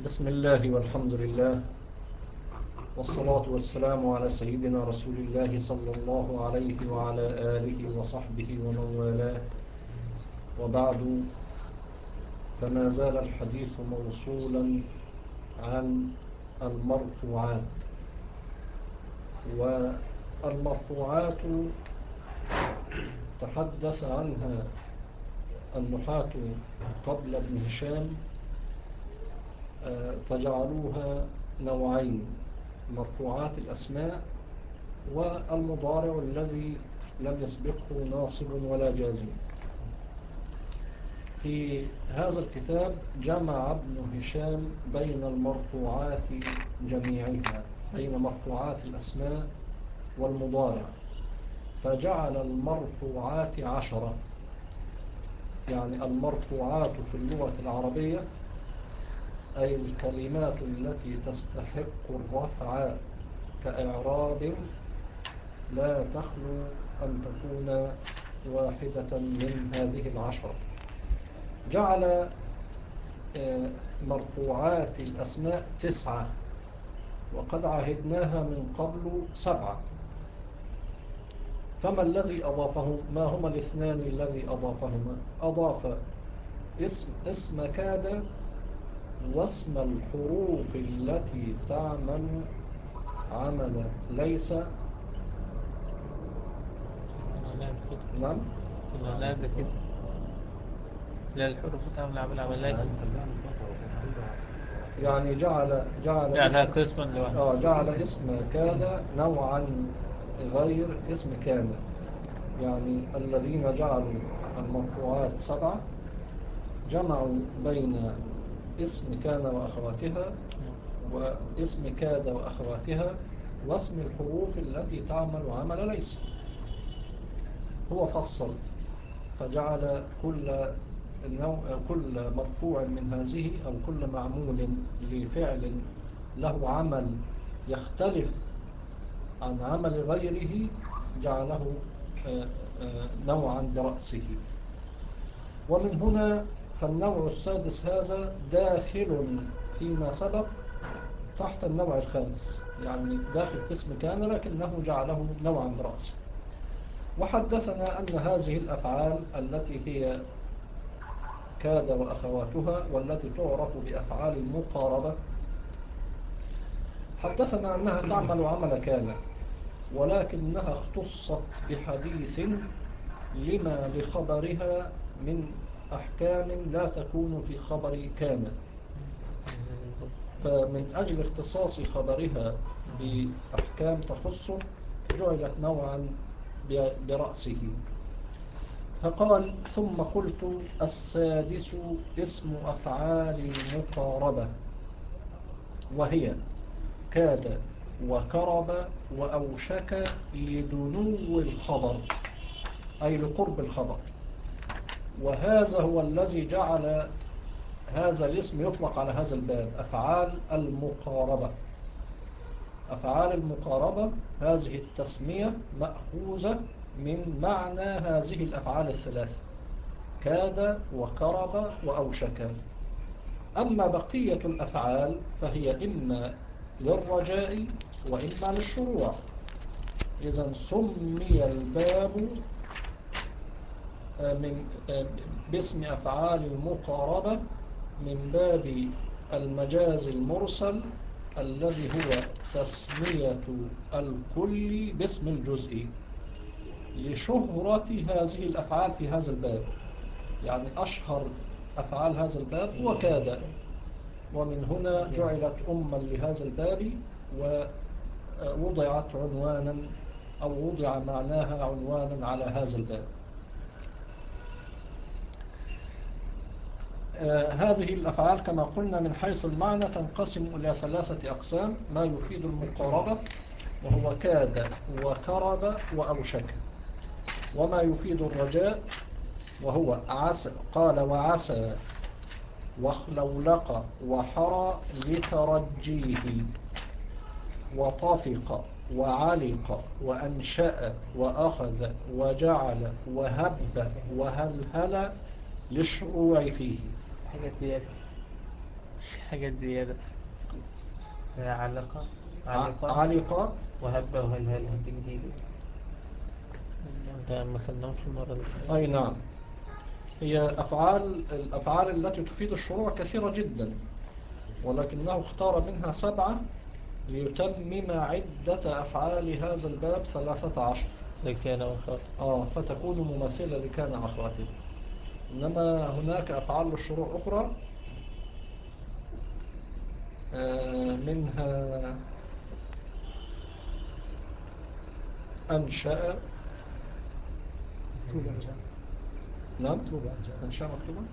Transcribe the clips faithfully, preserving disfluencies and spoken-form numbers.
بسم الله والحمد لله والصلاة والسلام على سيدنا رسول الله صلى الله عليه وعلى آله وصحبه ومن والاه، وبعد، فما زال الحديث موصولا عن المرفوعات. والمرفوعات تحدث عنها النحاة قبل ابن هشام، فجعلوها نوعين: مرفوعات الأسماء والمضارع الذي لم يسبقه ناصب ولا جازم. في هذا الكتاب جمع ابن هشام بين المرفوعات جميعها، بين مرفوعات الأسماء والمضارع، فجعل المرفوعات عشرة. يعني المرفوعات في اللغة العربية أي الكلمات التي تستحق الرفع كإعراب لا تخلو أن تكون واحدة من هذه العشرة. جعل مرفوعات الأسماء تسعة، وقد عهدناها من قبل سبعة. فما الذي أضافه؟ ما هما الاثنان الذي أضافهما؟ أضاف اسم, اسم كاد واسم الحروف التي تعمل عمل ليس. نعم، لا كده. لا، الحروف تعمل عمل عمل ليس. يعني جعل جعل جعلها اسم قسما لوحده. آه جعل اسم كاد نوعا غير اسم كان. يعني الذين جعلوا المرفوعات سبعة جمعوا بين اسم كان وأخواتها واسم كاد وأخواتها واسم الحروف التي تعمل عمل ليس. هو فصل فجعل كل النوع كل مرفوع من هذه أو كل معمول لفعل له عمل يختلف عن عمل غيره جعله نوعا برأسه. ومن هنا فالنوع السادس هذا داخل فيما سبق تحت النوع الخامس، يعني داخل قسم كان لكنه جعله نوعا برأسه. وحدثنا أن هذه الأفعال التي هي كاد وأخواتها والتي تعرف بأفعال المقاربة، حدثنا أنها تعمل عمل كان، ولكنها اختصت بحديث لما لخبرها من أحكام لا تكون في خبر كان. فمن أجل اختصاص خبرها بأحكام تخصه جعلت نوعا برأسه. فقال: ثم قلت السادس اسم أفعال المقاربة، وهي كاد وكرب وأوشك لدنو الخبر، أي لقرب الخبر. وهذا هو الذي جعل هذا الاسم يطلق على هذا الباب أفعال المقاربة. أفعال المقاربة هذه التسمية مأخوذة من معنى هذه الأفعال الثلاثة: كاد وكرب وأوشك. أما بقية الأفعال فهي إما للرجاء وإما للشروع. إذن سمي الباب من باسم أفعال المقاربة من باب المجاز المرسل الذي هو تسمية الكل باسم الجزء لشهرة هذه الأفعال في هذا الباب. يعني أشهر أفعال هذا الباب هو كاد، ومن هنا جعلت أما لهذا الباب ووضعت عنوانا أو وضع معناها عنوانا على هذا الباب. آه هذه الأفعال كما قلنا من حيث المعنى تنقسم إلى ثلاثة أقسام: ما يفيد المقاربة وهو كاد وكرب وأوشك، وما يفيد الرجاء وهو عسى قال وعسى واخلولق وحرى لترجيه، وطفق وعلق وأنشأ وأخذ وجعل وهب وهلهل للشروع فيه. حاجة ديت حاجات زيادة. علقة علقة علق. وهبة وهلهلة دي جديدة. ده ما خدناهمش المرة اللي فاتت. أي نعم. هي أفعال الأفعال التي تفيد الشروع كثيرة جدا، ولكنه اختار منها سبعة ليتمم عدة أفعال هذا الباب ثلاثة عشر. لكان وخاطر. آه فتكون مماثلة لكان أخواته. إنما هناك أفعال للشروع أخرى، آه منها أنشأ. نعم أنشأ مكتوبة.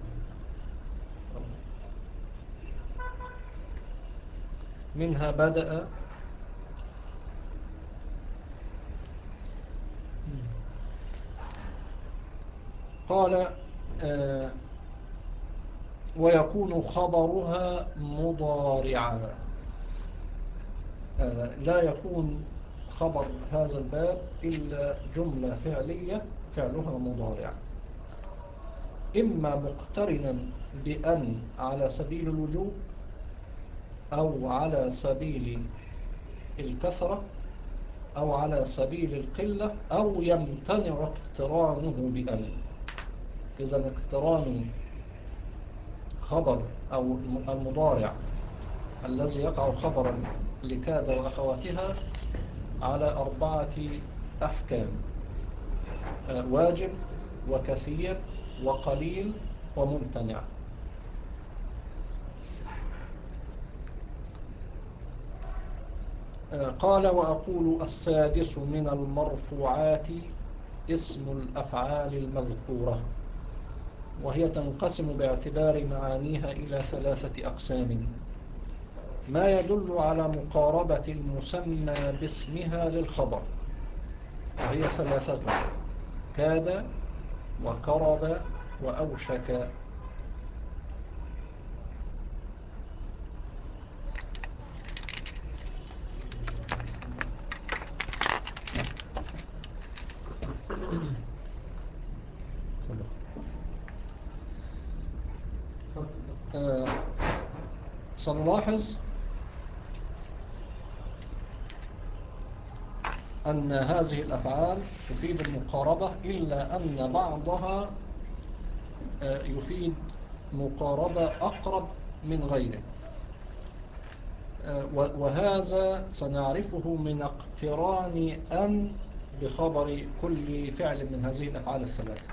منها بدأ. قال آه ويكون خبرها مضارعا. آه لا يكون خبر هذا الباب إلا جملة فعلية فعلها مضارع، إما مقترنا بأن على سبيل الوجوب أو على سبيل الكثرة أو على سبيل القلة أو يمتنع اقترانه بأن. إذن اقتران خبر أو المضارع الذي يقع خبرا لكاد وأخواتها على أربعة أحكام: واجب وكثير وقليل وممتنع. قال وأقول السادس من المرفوعات اسم الأفعال المذكورة، وهي تنقسم باعتبار معانيها إلى ثلاثة أقسام: ما يدل على مقاربة المسمى باسمها للخبر، وهي ثلاثة: كاد وقرب وأوشك. آه سنلاحظ أن هذه الأفعال تفيد المقاربة، إلا أن بعضها آه يفيد مقاربة أقرب من غيره، آه وهذا سنعرفه من اقتران أن بخبر كل فعل من هذه الأفعال الثلاثة.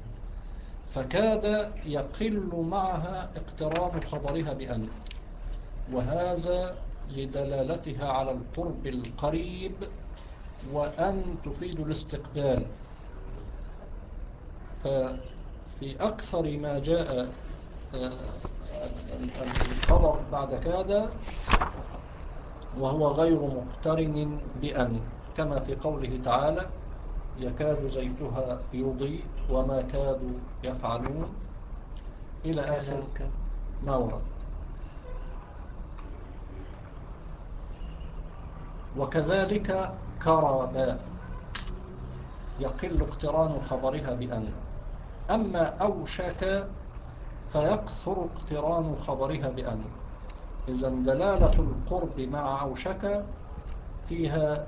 فكاد يقل معها اقتران خبرها بأن، وهذا لدلالتها على القرب القريب، وأن تفيد الاستقبال. ففي أكثر ما جاء الخبر بعد كاد وهو غير مقترن بأن، كما في قوله تعالى يكاد زيتها يضيء وما كادوا يفعلون إلى آخر ما ورد. وكذلك كرب يقل اقتران خبرها بأن. أما أوشك فيكثر اقتران خبرها بأن. إذن دلالة القرب مع أوشك فيها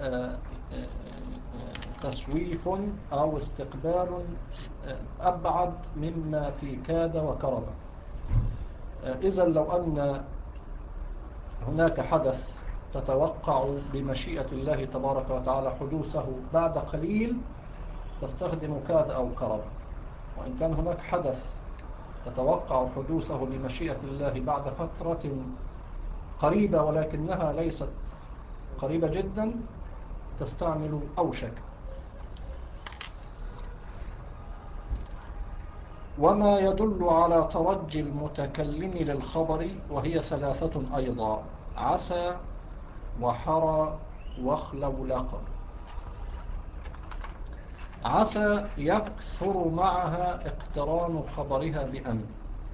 تسويف أو استقبال أبعد مما في كاد وكرب. إذن لو أن هناك حدث تتوقع بمشيئة الله تبارك وتعالى حدوثه بعد قليل تستخدم كاد أو كرب، وإن كان هناك حدث تتوقع حدوثه بمشيئة الله بعد فترة قريبة ولكنها ليست قريبة جدا تستعمل أوشك. وما يدل على ترجي المتكلم للخبر، وهي ثلاثة أيضا: عسى وحرى وخلولق. عسى يكثر معها اقتران خبرها بأن،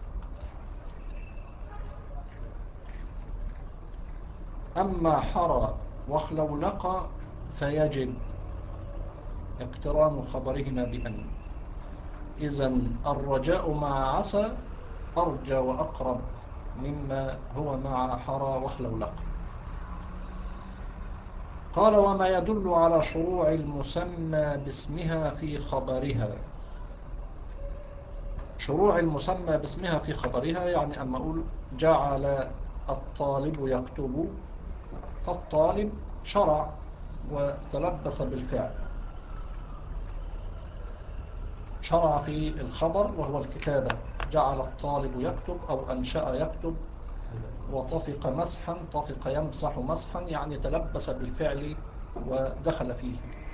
أما حرى وخلولق فيجب اقتران خبرهما بأن. إذن الرجاء مع عسى أرجى وأقرب مما هو مع حرى وخلولق. قال وما يدل على شروع المسمى باسمها في خبرها. شروع المسمى باسمها في خبرها يعني أما أقول جعل الطالب يكتب، فالطالب شرع وتلبس بالفعل، شرع في الخبر وهو الكتابة، جعل الطالب يكتب أو أنشأ يكتب، وطفق مسحا، طفق يمسح مسحا يعني تلبس بالفعل ودخل فيه.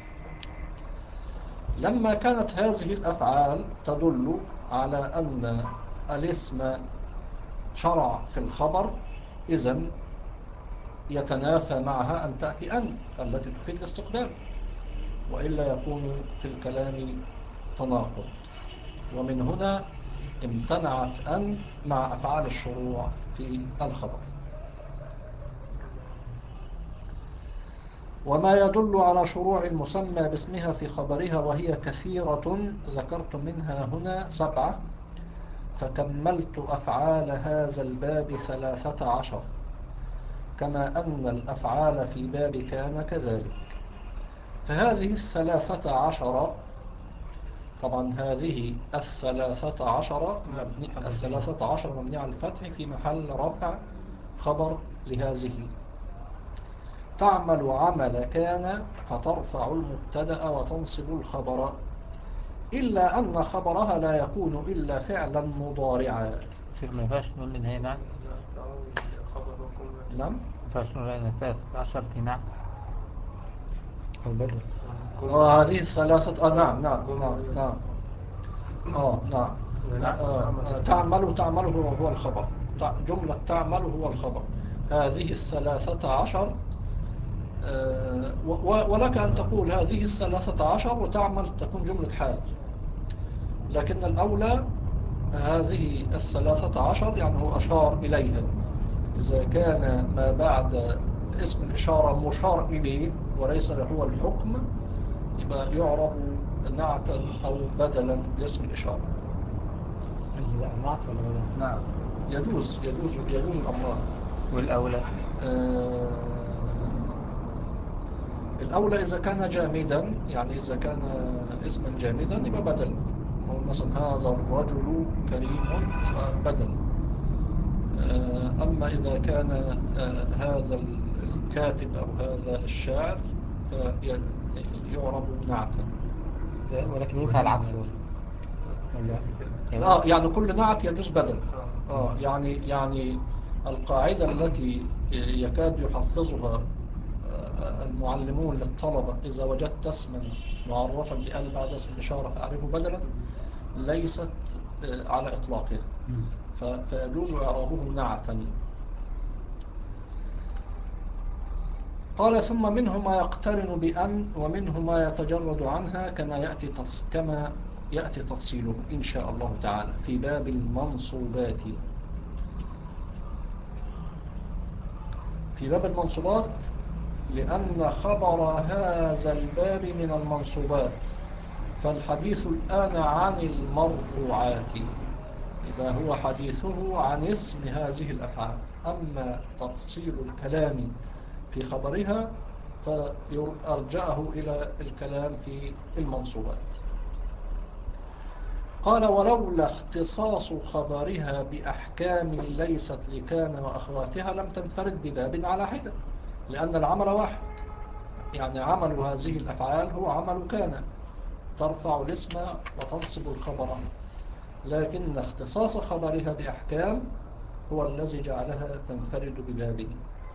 لما كانت هذه الأفعال تدل على أن الاسم شرع في الخبر، إذن يتنافى معها أن تأتي أن التي تفيد الاستقبال، وإلا يكون في الكلام تناقض. ومن هنا امتنعت أن مع أفعال الشروع في الخبر. وما يدل على شروع المسمى باسمها في خبرها وهي كثيرة، ذكرت منها هنا سبعة، فكملت أفعال هذا الباب ثلاثة عشر، كما أن الأفعال في باب كان كذلك. فهذه الثلاثة عشر، طبعا هذه الثلاثة عشر مبني الثلاثة عشر مبني على الفتح في محل رفع خبر لهذه. تعمل عمل كان فترفع المبتدأ وتنصب الخبر، إلا أن خبرها لا يكون إلا فعلا مضارعا. شيخ ما ينفعش نقول إن هي نعت؟ نعم، ما ينفعش نقول إن ثلاثة عشر دي نعت البدل. وهذه الثلاثة آه نعم نعم نعم نعم آه نعم آه آه تعمل تعمل هو هو الخبر، جملة تعمل هو الخبر. هذه الثلاثة عشر آه ولك أن تقول هذه الثلاثة عشر وتعمل تكون جملة حال، لكن الأولى هذه الثلاثة عشر يعني هو أشار إليها. إذا كان ما بعد اسم الإشارة مشار إليه وليس هو الحكم، يبقى يعرب نعتا أو بدلا لاسم الإشارة. نعت ولا بدل؟ نعم، يجوز يجوز يجوز الأمران. والأولى آه الأولى إذا كان جامدا، يعني إذا كان اسما جامدا يبقى بدل. مثلا هذا الرجل كريم يبقى بدل. آه أما إذا كان آه هذا الكاتب أو هذا الشاعر فيعرب نعتا. ولكن ينفع العكس لا يعني كل نعت يجوز بدل. آه يعني يعني القاعدة التي يكاد يحفظها المعلمون للطلبة، إذا وجدت اسما معرفا بأل بعد اسم الإشارة فأعرفه بدلا، ليست على إطلاقها، فيجوز إعرابه نعتا. قال ثم منه ما يقترن بأن ومنه ما يتجرد عنها، كما يأتي تفص... كما يأتي تفصيله إن شاء الله تعالى في باب المنصوبات. في باب المنصوبات لأن خبر هذا الباب من المنصوبات، فالحديث الآن عن المرفوعات، إذا هو حديثه عن اسم هذه الأفعال. أما تفصيل الكلام في خبرها فيرجعه إلى الكلام في المنصوبات. قال ولولا اختصاص خبرها بأحكام ليست لكان وأخواتها لم تنفرد بباب على حدة، لأن العمل واحد، يعني عمل هذه الأفعال هو عمل كان، ترفع الاسم وتنصب الخبر، لكن اختصاص خبرها بأحكام هو الذي جعلها تنفرد ببابه.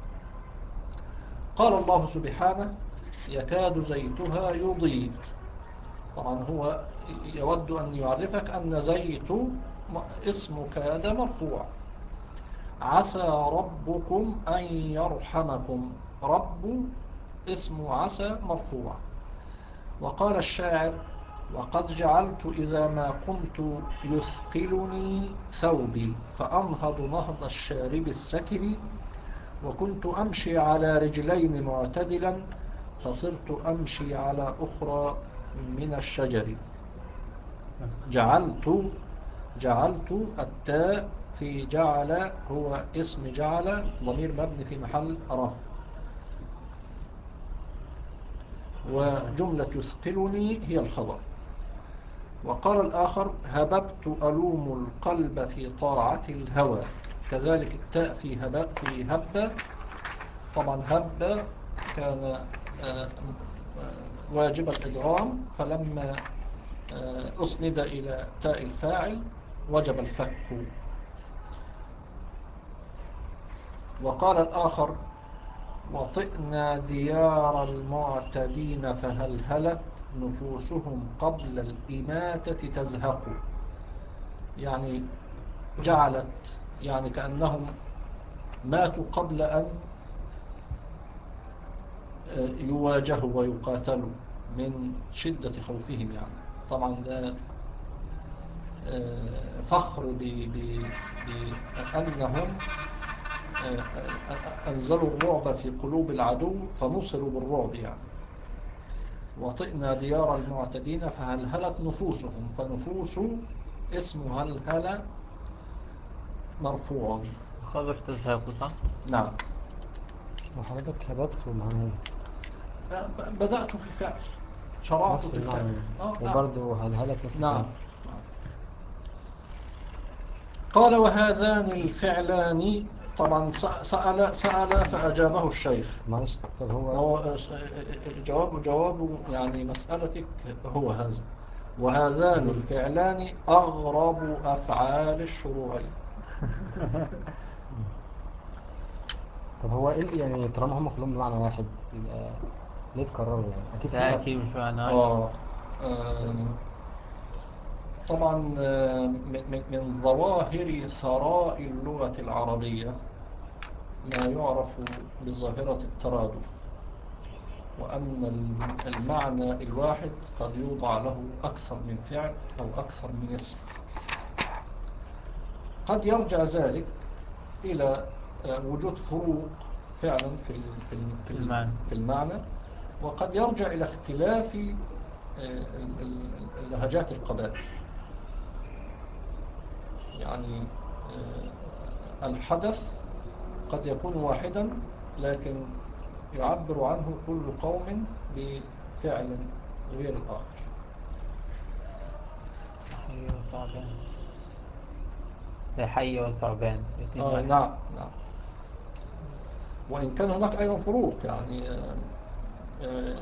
قال الله سبحانه يكاد زيتها يضيء. طبعا هو يود أن يعرفك أن زيت اسم كاد مرفوع. عسى ربكم أن يرحمكم، رب اسم عسى مرفوع. وقال الشاعر وقد جعلت إذا ما قمت يثقلني ثوبي فأنهض نهض الشارب السكر، وكنت أمشي على رجلين معتدلا فصرت أمشي على أخرى من الشجر. جعلت جعلت التاء في جعل هو اسم جعل ضمير مبني في محل رفع، وجملة يثقلني هي الخبر. وقال الآخر هببت ألوم القلب في طاعة الهوى، كذلك التاء في هب في هب، طبعا هب كان واجب الإدغام، فلما أسند إلى تاء الفاعل وجب الفك. وقال الآخر وطئنا ديار المعتدين فهلهلت نفوسهم قبل الإماتة تزهق، يعني جعلت يعني كأنهم ماتوا قبل أن يواجهوا ويقاتلوا من شدة خوفهم. يعني طبعا ده فخر بأنهم أنزلوا الرعب في قلوب العدو فنصروا بالرعب. يعني وطئنا ديار المعتدين فهلهلت نفوسهم، فنفوس اسم هلهل مرفوع. خبر تذهب صح؟ نعم. وحضرتك هببت معاه بدأت في الفعل، شرعت في الفعل، آه وبرضه هلهلت نفس نعم. نعم. قال وهذان الفعلان، طبعا سأل سأل فأجابه الشيخ. معلش طب هو هو جواب جواب يعني مسألتك هو هذا. وهذان الفعلان أغرب أفعال الشروعين. طب هو إيه يعني طالما هم كلهم بمعنى واحد يبقى ليه تكرروا؟ يعني أكيد لا في أكيد مش معنى واحد. آه. آه. طبعا من ظواهر ثراء اللغة العربية ما يعرف بظاهرة الترادف، وأن المعنى الواحد قد يوضع له أكثر من فعل أو أكثر من اسم. قد يرجع ذلك إلى وجود فروق فعلا في في المعنى, في المعنى وقد يرجع إلى اختلاف لهجات القبائل. يعني الحدث قد يكون واحدا لكن يعبر عنه كل قوم بفعل غير الآخر. حي وثعبان، حي وثعبان. آه نعم نعم. وإن كان هناك أيضا فروق، يعني آه آه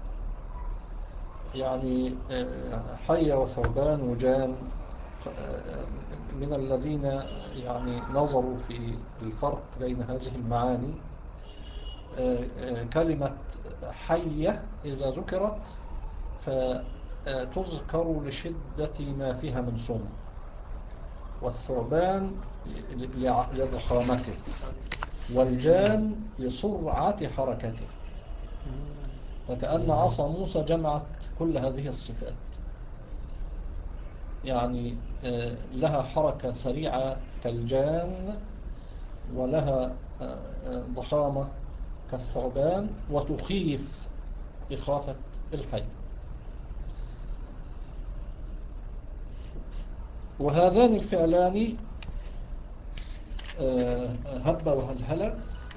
يعني آه حي وثعبان وجان آه من الذين يعني نظروا في الفرق بين هذه المعاني. آه آه كلمة حية إذا ذكرت فتذكر لشدة ما فيها من صم، والثعبان لضخامته، والجان لسرعة حركته، فكأن عصا موسى جمعت كل هذه الصفات. يعني لها حركة سريعة كالجان، ولها ضخامة كالثعبان، وتخيف إخافة الحي. وهذان الفعلان هب وهلهلة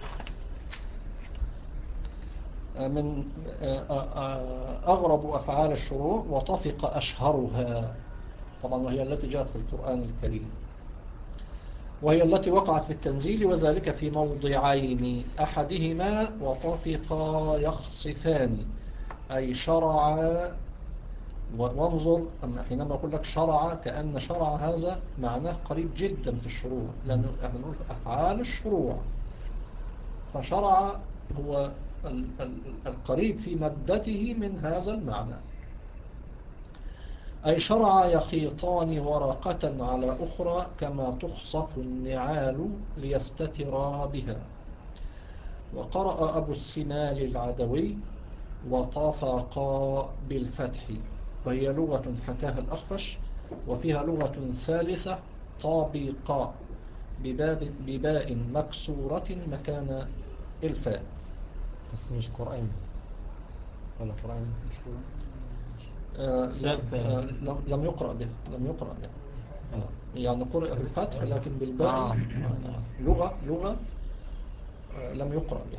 من أغرب أفعال الشروع، وطفق أشهرها طبعا، وهي التي جاءت في القرآن الكريم، وهي التي وقعت في التنزيل، وذلك في موضعين، أحدهما وطفقا يخصفان، أي شرع. وانظر حينما أقول لك شرع، كأن شرع هذا معناه قريب جدا في الشروع، لأنه احنا نقول أفعال الشروع، فشرع هو القريب في مادته من هذا المعنى. أي شرع يخيطان ورقة على أخرى كما تخصف النعال ليستترا بها. وقرأ أبو السمال العدوي وطافقا بالفتح، وهي لغة حكاها الأخفش، وفيها لغة ثالثة طابقا بباء مكسورة مكان الفاء. بس مش قرآن ولا قرآن مش قرآن. آه لم, آه لم يقرأ به لم يقرأ به آه يعني قرئ بالفتح لكن بالباء آه. لغة لغة آه، لم يقرأ بها.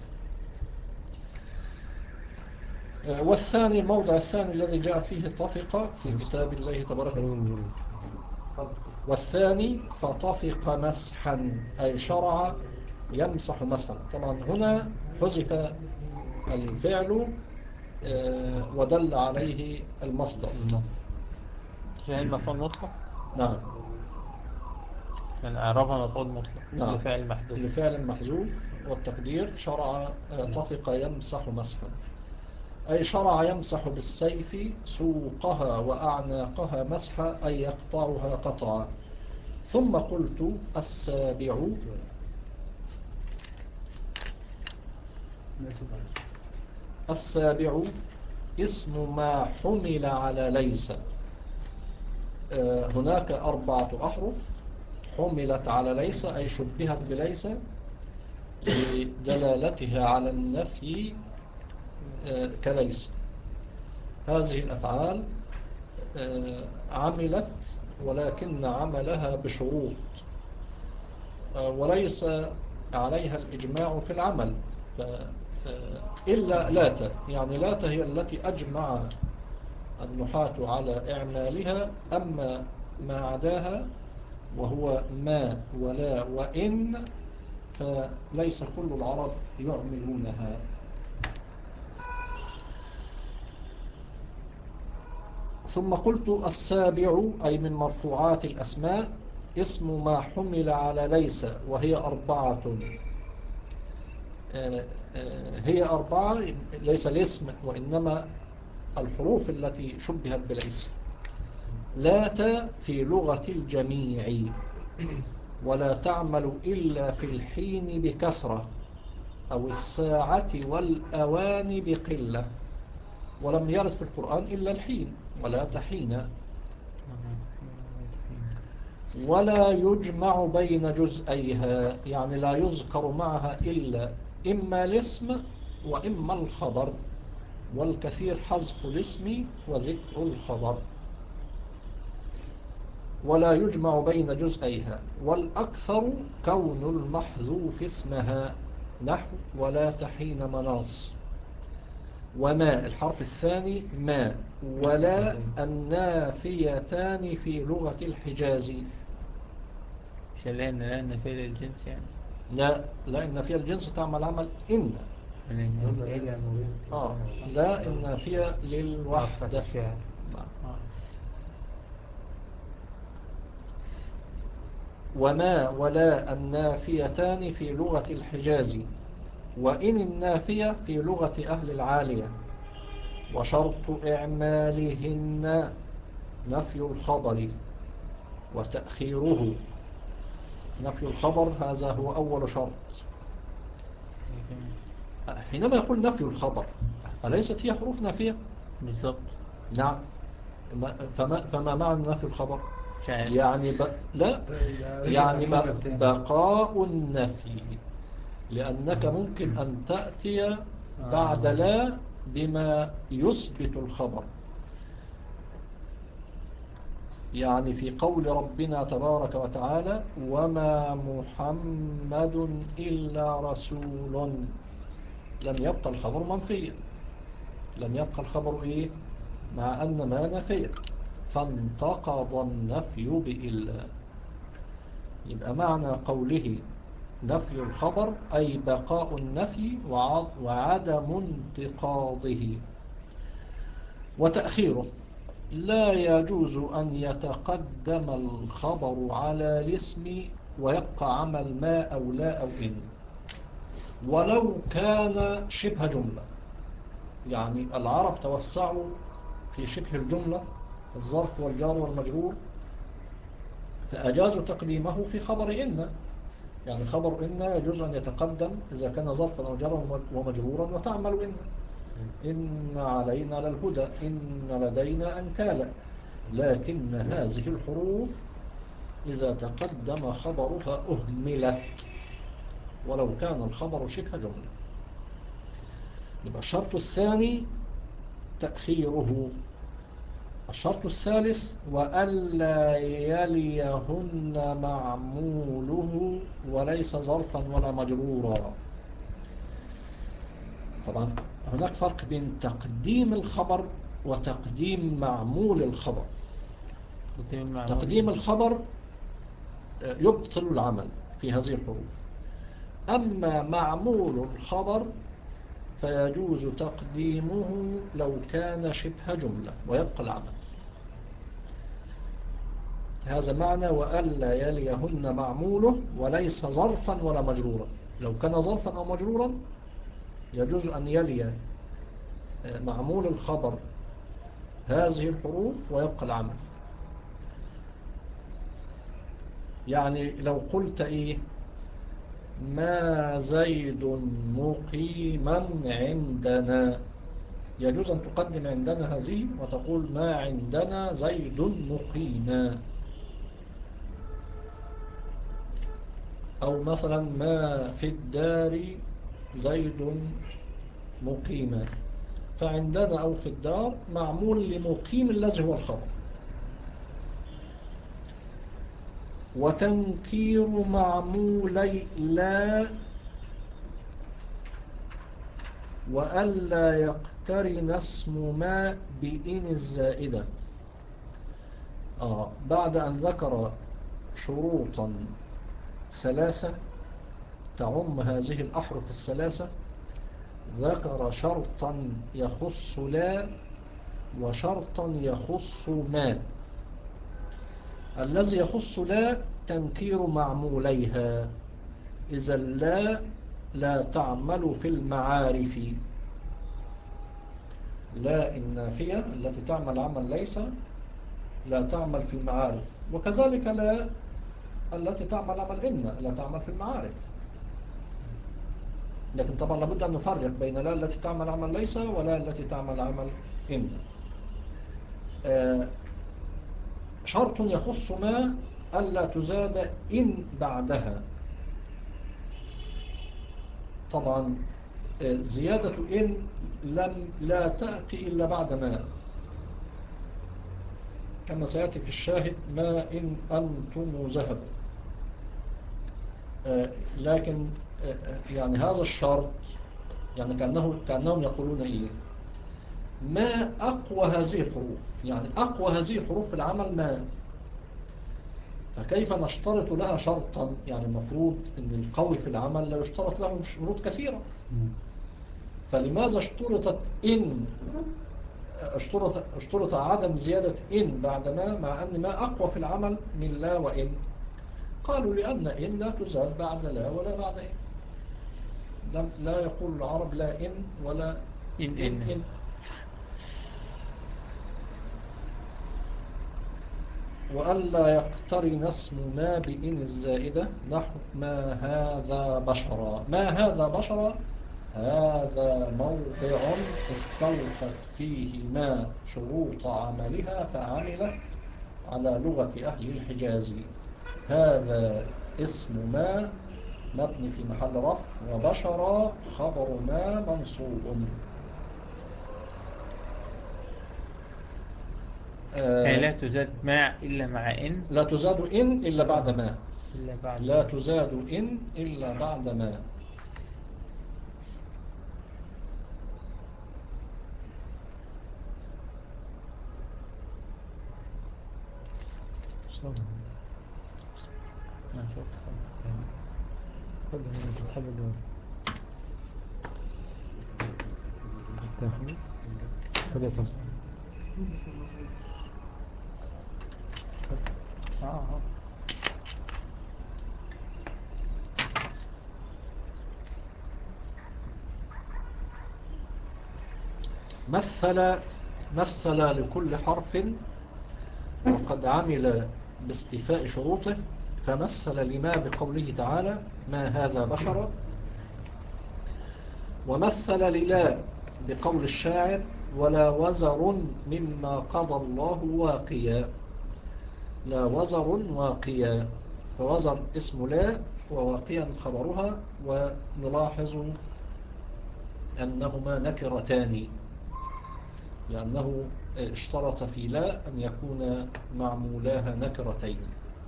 آه، والثاني الموضع الثاني الذي جاءت فيه طفق في كتاب الله تبارك وتعالى. والثاني فطفق مسحا أي شرع يمسح مسحا. طبعا هنا حذف الفعل آه، ودل عليه المصدر. عشان المفعول مطلق، نعم يعني إعرابها مفعول مطلق نعم لفعل محذوف. لفعل محذوف، والتقدير شرع آه، طفق يمسح مسحا أي شرع يمسح بالسيف سوقها وأعناقها مسحا أي يقطعها قطعا. ثم قلت السابع السابع اسم ما حمل على ليس. آه، هناك أربعة أحرف حملت على ليس أي شبهت بليس لدلالتها على النفي آه، كليس. هذه الأفعال آه، عملت ولكن عملها بشروط، آه، وليس عليها الإجماع في العمل ف... ف... إلا لات. يعني لات هي التي أجمع النحاة على إعمالها، أما ما عداها وهو ما ولا وإن فليس كل العرب يعملونها. ثم قلت السابع أي من مرفوعات الأسماء اسم ما حمل على ليس، وهي أربعة. هي أربعة ليس الاسم وإنما الحروف التي شبهت بليس. لات في لغة الجميع، ولا تعمل إلا في الحين بكثرة أو الساعة والأوان بقلة. ولم يرد في القرآن إلا الحين ولا تحين. ولا يجمع بين جزئيها، يعني لا يذكر معها إلا إما الاسم وإما الخبر، والكثير حذف الاسم وذكر الخبر. ولا يجمع بين جزئيها، والأكثر كون المحذوف اسمها نحو ولا تحين مناص. وما الحرف الثاني ما، ولا النافيتان في لغة الحجاز. مش لأن لأن فعل الجنس يعني. لا لأن في الجنس تعمل عمل إن. آه لا النافية للوحدة. آه. وما ولا النافيتان في لغة الحجاز، وإن النافية في لغة أهل العالية. وشرط إعمالهن نفي الخبر وتأخيره. نفي الخبر هذا هو أول شرط. حينما يقول نفي الخبر أليست هي حروف نافية؟ بالضبط. نعم. فما, فما معنى نفي الخبر؟ مش عارف. يعني ب... لا يعني ب... بقاء النفي، لأنك ممكن أن تأتي بعد لا بما يثبت الخبر. يعني في قول ربنا تبارك وتعالى وما محمد إلا رسول، لم يبقى الخبر منفيا، لم يبقى الخبر إيه مع أن ما نفي، فانتقض النفي بإلا. يبقى معنى قوله نفي الخبر أي بقاء النفي وعدم انتقاضه. وتأخيره لا يجوز أن يتقدم الخبر على الاسم ويبقى عمل ما أو لا أو إن، ولو كان شبه جملة. يعني العرب توسعوا في شبه الجملة الظرف والجار والمجرور، فأجازوا تقديمه في خبر إن. يعني خبر إن يجوز أن يتقدم إذا كان ظرفا أو جارا ومجرورا وتعمل إن. إن علينا للهدى، إن لدينا أنكالا. لكن هذه الحروف إذا تقدم خبرها أهملت ولو كان الخبر شبه جملة. يبقى الشرط الثاني تأخيره. الشرط الثالث وألا يليهن معموله وليس ظرفا ولا مجرورا. طبعا هناك فرق بين تقديم الخبر وتقديم معمول الخبر. تقديم الخبر يبطل العمل في هذه الحروف، أما معمول الخبر فيجوز تقديمه لو كان شبه جملة ويبقى العمل. هذا معنى وألا يليهن معموله وليس ظرفا ولا مجرورا. لو كان ظرفا أو مجرورا يجوز أن يلي معمول الخبر هذه الحروف ويبقى العمل. يعني لو قلت إيه ما زيد مقيما عندنا، يجوز أن تقدم عندنا هذه وتقول ما عندنا زيد مقيما. أو مثلا ما في الدار زيد مقيما، فعندنا أو في الدار معمول لمقيم الذي هو الخبر. وتنكير معمولي لا وألا يقترن اسم ما بإن الزائدة. آه بعد أن ذكر شروطا ثلاثة تعم هذه الأحرف الثلاثة، ذكر شرطا يخص لا وشرطا يخص ما. الذي يخص لا تنكير معموليها، إذا لا لا تعمل في المعارف. لا النافية التي تعمل عمل ليس لا تعمل في المعارف، وكذلك لا التي تعمل عمل إن لا تعمل في المعارف. لكن طبعا لابد أن نفرق بين لا التي تعمل عمل ليس ولا التي تعمل عمل إن. آه شرط يخص ما ألا تزاد إن بعدها. طبعا زيادة إن لم لا تأتي إلا بعد ما، كما سيأتي في الشاهد ما إن أنتم ذهب. لكن يعني هذا الشرط يعني كأنه كأنهم يقولون إيه ما أقوى هذه الحروف، يعني أقوى هذه الحروف في العمل ما، فكيف نشترط لها شرطا؟ يعني المفروض أن القوي في العمل لا يشترط له شروط كثيرة. فلماذا اشترطت إن اشترط, اشترط عدم زيادة إن بعد ما، مع أن ما أقوى في العمل من لا وإن؟ قالوا لأن إن لا تزاد بعد لا ولا بعد إن. لا يقول العرب لا إن ولا إن إن, إن. وألا يقترن اسم ما بإن الزائدة، نحو ما هذا بشرا. ما هذا بشرا هذا موضع استوفت فيه ما شروط عملها فعمل على لغة أهل الحجاز. هذا اسم ما مبني في محل رفع، وبشر خبر ما منصوب. هي لا تزاد مع إلا مع إن، لا تزاد إن إلا بعد ما، إلا بعد لا تزاد إن إلا بعد ما. ما شوف خد من انت بتحب الجواب خد يا سمسم. آه آه. مثل مثل لكل حرف وقد عمل باستيفاء شروطه، فمثل لما بقوله تعالى ما هذا بشر، ومثل للا بقول الشاعر ولا وزر مما قضى الله واقيا. لا وزر واقيا، فوزر اسم لا وواقيا خبرها، ونلاحظ أنهما نكرتان. لأنه اشترط في لا أن يكون معمولاها نكرتين.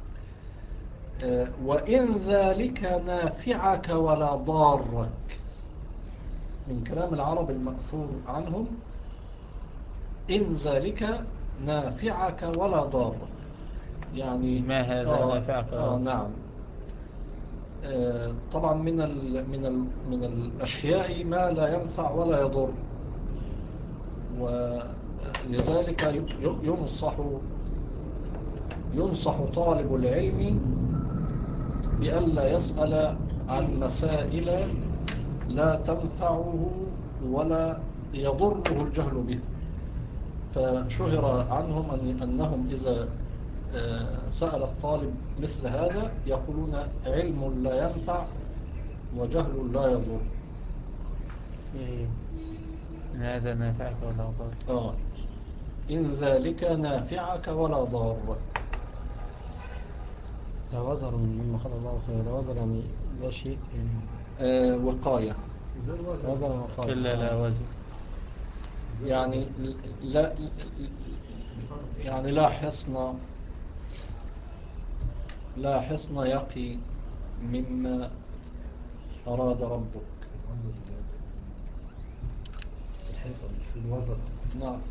وإن ذلك نافعك ولا ضارك، من كلام العرب المأثور عنهم، إن ذلك نافعك ولا ضارك، يعني ما هذا آه نافعك ولا آه ضارك؟ نعم. آه طبعا من ال من ال من الأشياء ما لا ينفع ولا يضر، ولذلك ينصح ينصح طالب العلم بألا يسأل عن مسائل لا تنفعه ولا يضره الجهل به. فشهر عنهم أن أنهم إذا سأل الطالب مثل هذا يقولون علم لا ينفع وجهل لا يضر. إن هذا نافعك ولا ضارك. آه إن ذلك نافعك ولا ضارك. لا وزر مما خلق الله خير، لا وزر يعني لا شيء. آه وقاية. وزر وقاية. إلا لا وزر، يعني لا يعني لا حصن لا حصن يقي مما أراد ربك. الوزر نعم.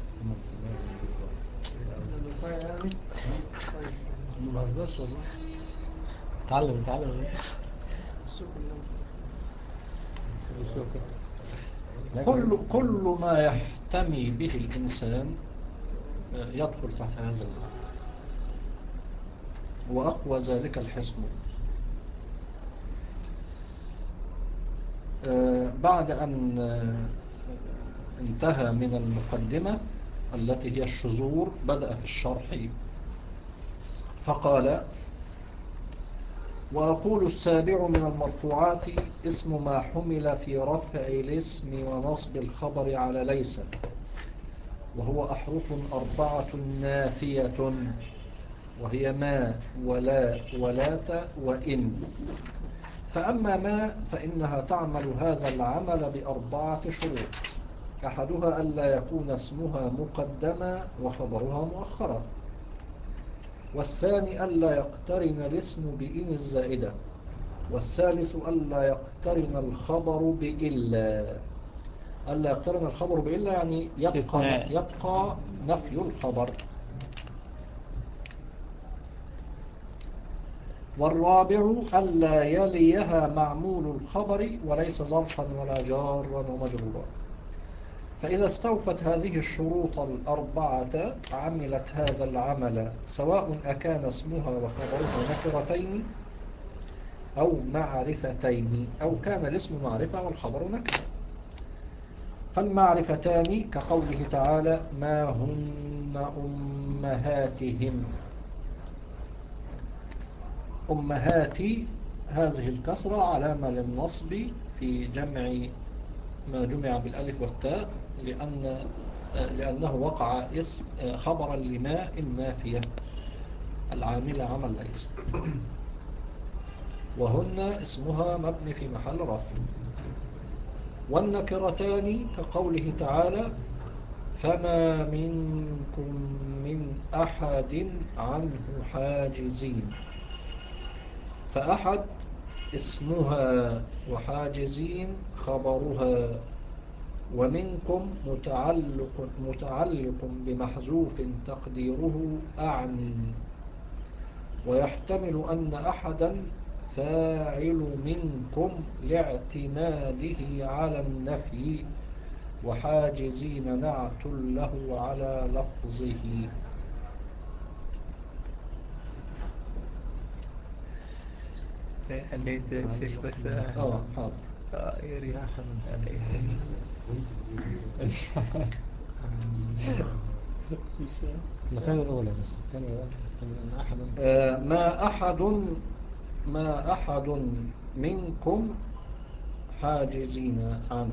ما بهزرش والله. تعلم تعلم. كل كل ما يحتمي به الإنسان يدخل تحت هذا الباب، وأقوى ذلك الحصن. بعد أن انتهى من المقدمة التي هي الشذور، بدأ في الشرح فقال: وأقول السابع من المرفوعات اسم ما حمل في رفع الاسم ونصب الخبر على ليس، وهو أحرف أربعة نافية، وهي ما ولا ولات وإن. فأما ما فإنها تعمل هذا العمل بأربعة شروط: أحدها ألا يكون اسمها مقدما وخبرها مؤخرا، والثاني ألا يقترن الاسم بإن الزائدة، والثالث ألا يقترن الخبر بإلا. ألا يقترن الخبر بإلا يعني يبقى, يبقى نفي الخبر. والرابع ألا يليها معمول الخبر وليس ظرفا ولا جارا ومجرورا. فإذا استوفت هذه الشروط الأربعة عملت هذا العمل، سواء أكان اسمها وخبرها نكرتين أو معرفتين، أو كان الاسم معرفة والخبر نكرة. فالمعرفتان كقوله تعالى: ما هن أمهاتهم. أمهاتي هذه الكسرة علامة للنصب في جمع ما جمع بالألف والتاء، لأن لأنه وقع اسم خبرا لما النافية العاملة عمل ليس، وهن اسمها مبني في محل رفع. والنكرتان كقوله تعالى: فما منكم من أحد عنه حاجزين. فأحد اسمها وحاجزين خبرها، ومنكم متعلق, متعلق بمحذوف تقديره أعني. ويحتمل أن أحدا فاعل منكم لاعتماده على النفي، وحاجزين نعت له على لفظه. ليس شيخ بس اه حاضر. اه يا ريت. المكان الأولى بس الثانية بقى أن أحد آه ما أحد ما أحد منكم حاجزين عنه.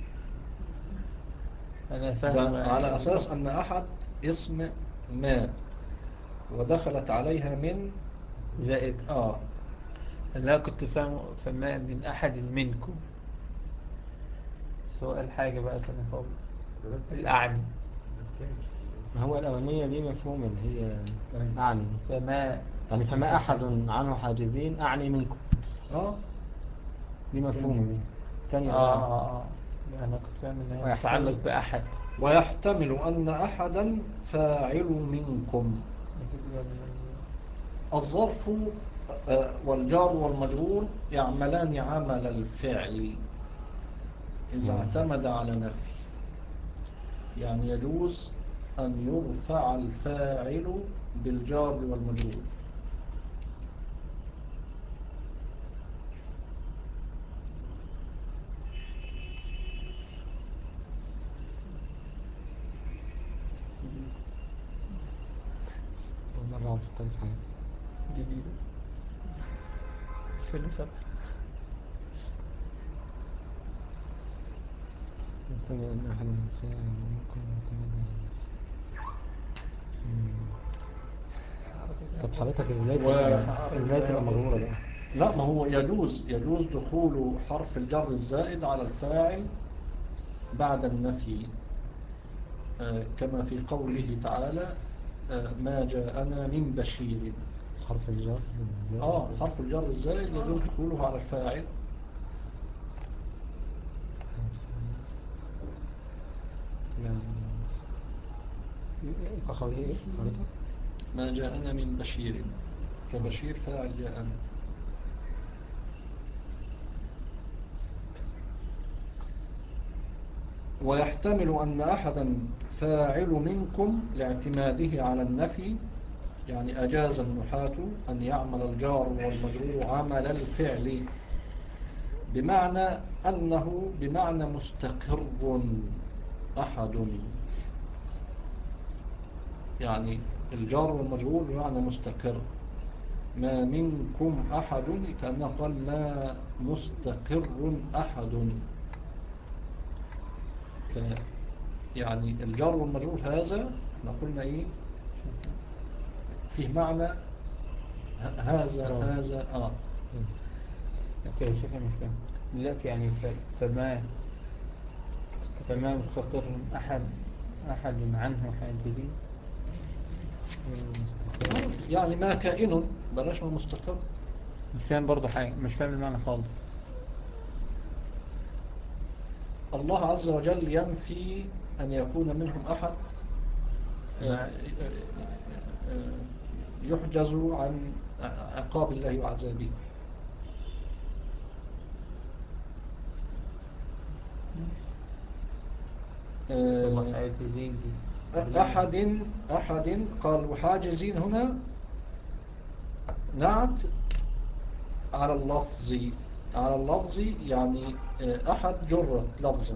أنا ده فاهم على أساس أن أحد اسم ما ودخلت عليها من زائد. آه لا كنت فاهم فما من أحد منكم سؤال حاجة بقى تاني خالص الأعني. ما هو الأولانية دي مفهوم اللي هي أعني فما يعني فما أحد عنه حاجزين أعني منكم اه دي مفهومة دي الثانية آه بقى آه آه أنا كنت فاهم إن هي ويحتمل- متعلق بأحد. ويحتمل أن أحدا فاعل منكم. الظرف آه، والجار والمجرور يعملان عمل الفعل إذا مم. اعتمد على نفي، يعني يجوز أن يرفع الفاعل بالجار والمجرور. أول مرة أفكر في حاجة جديدة ألفين وسبعة. يحتمل أن أحد فاعل منكم يعتمد على- مم. طب حضرتك ازاي و- تبقى ازاي تبقى مجرورة بقى؟ لا، ما هو يجوز يجوز دخول حرف الجر الزائد على الفاعل بعد النفي، آه، كما في قوله تعالى آه، ما جاءنا من بشير. حرف الجر ازاي؟ اه حرف الجر الزائد يجوز دخوله على الفاعل. يعني أخوي إيه حضرتك؟ ما جاءنا من بشير، فبشير فاعل جاءنا. ويحتمل أن أحدا فاعل منكم لاعتماده على النفي، يعني أجاز النحاة أن يعمل الجار والمجرور عمل الفعل، بمعنى أنه بمعنى مستقر أحد، يعني الجار والمجرور بمعنى مستقر. ما منكم أحد كأنه قال ما مستقر أحد. ف يعني الجار والمجرور هذا احنا قلنا ايه فيه معنى ه- هذا استقرار. هذا اه مم. أوكي شوف أنا مش فاهم دلوقتي يعني ف- فما فما مستقر أحد أحد عنه حاجزين. مستقر. يعني ما كائن، بلاش ما مستقر. مش فاهم برضو حاجة، مش فاهم المعنى خالص. الله عز وجل ينفي أن يكون منهم أحد آه، ما آه، آه، يحجز عن عقاب الله وعذابه. طب آه، حاجزين دي أحد أحد قال وحاجزين هنا نعت على اللفظ، على اللفظ يعني آه، أحد جرت لفظا،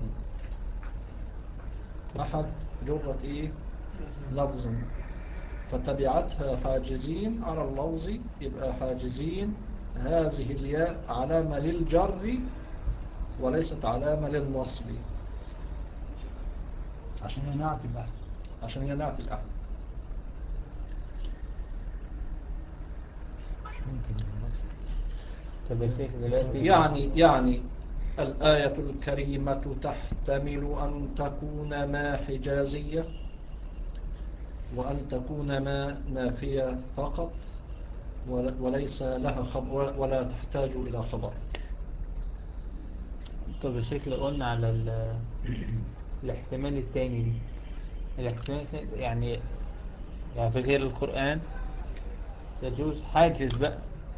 أحد جرت إيه لفظا، فتبعتها حاجزين على اللفظ، يبقى حاجزين هذه الياء علامة للجر وليست علامة للنصب، عشان ينعت الأحد. عشان هي نعت الأحد. مش ممكن خلاص. طب يا شيخ دلوقتي يعني يعني الآية الكريمة تحتمل أن تكون ما حجازية وأن تكون ما نافية فقط، وليس لها خبر ولا تحتاج إلى خبر. طب يا شيخ لو قلنا على ال- الاحتمال التاني دي، الاحتمال التاني يعني يعني في غير القرآن يجوز حاجز بقى.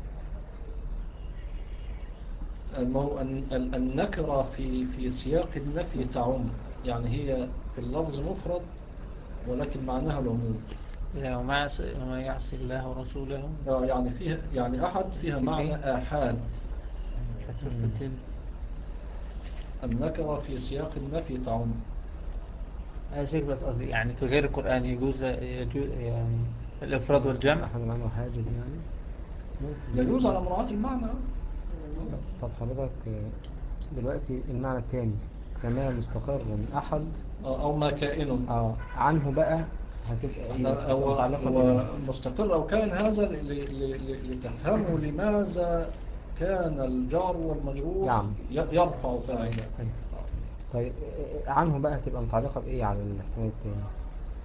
ما هو الن- ال- النكرة في في سياق النفي تعم، يعني هي في اللفظ مفرد ولكن معناها العموم. يعني وما يعصي وما يعصي الله ورسوله. آه، يعني فيها يعني أحد فيها معنى التين آحاد. كانت سورة التين. النكرة في سياق النفي تعم. يا شيخ بس قصدي يعني في غير القرآن يجوز يجوز يعني الإفراد والجمع. أحد عنه حاجز يعني ممكن. يجوز على مراعاة المعنى. طب حضرتك دلوقتي المعنى التاني فما مستقر أحد آه، أو ما كائن. اه عنه بقى هتبقى ايه؟ احنا هتبقى هو متعلقة هو بإيه؟ مستقر أو كائن هذا ل- ل- ل- لتفهموا لماذا كان الجار والمجرور نعم. ي- يرفع فاعلا. أيوة. طيب عنه بقى هتبقى متعلقة بإيه على الاحتمال التاني؟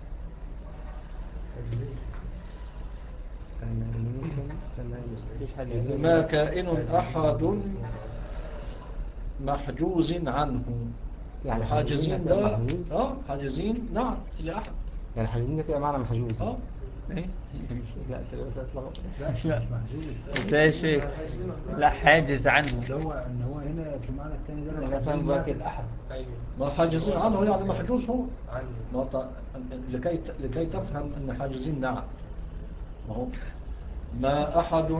ممكن مفيش حد ما كائن أحد محجوز عنه. يعني حاجزين هتبقى ده محجوز؟ اه حاجزين نعم لأحد. يعني حاجزين ده تبقى معنى محجوز. اه ايه مش لا تلاتة اتلغط. لا مش محجوز. ازاي يا شيخ؟ لا حاجز عنه. ده هو ان هو هنا في المعنى الثاني ده أنا لما فاهم حاجزين بقى نعت كده. الأحد. ما حاجزين عنه يعني محجوز هو. عنه. ما ط- لكي ت- لكي تفهم ان حاجزين نعم. ما هو ما أحد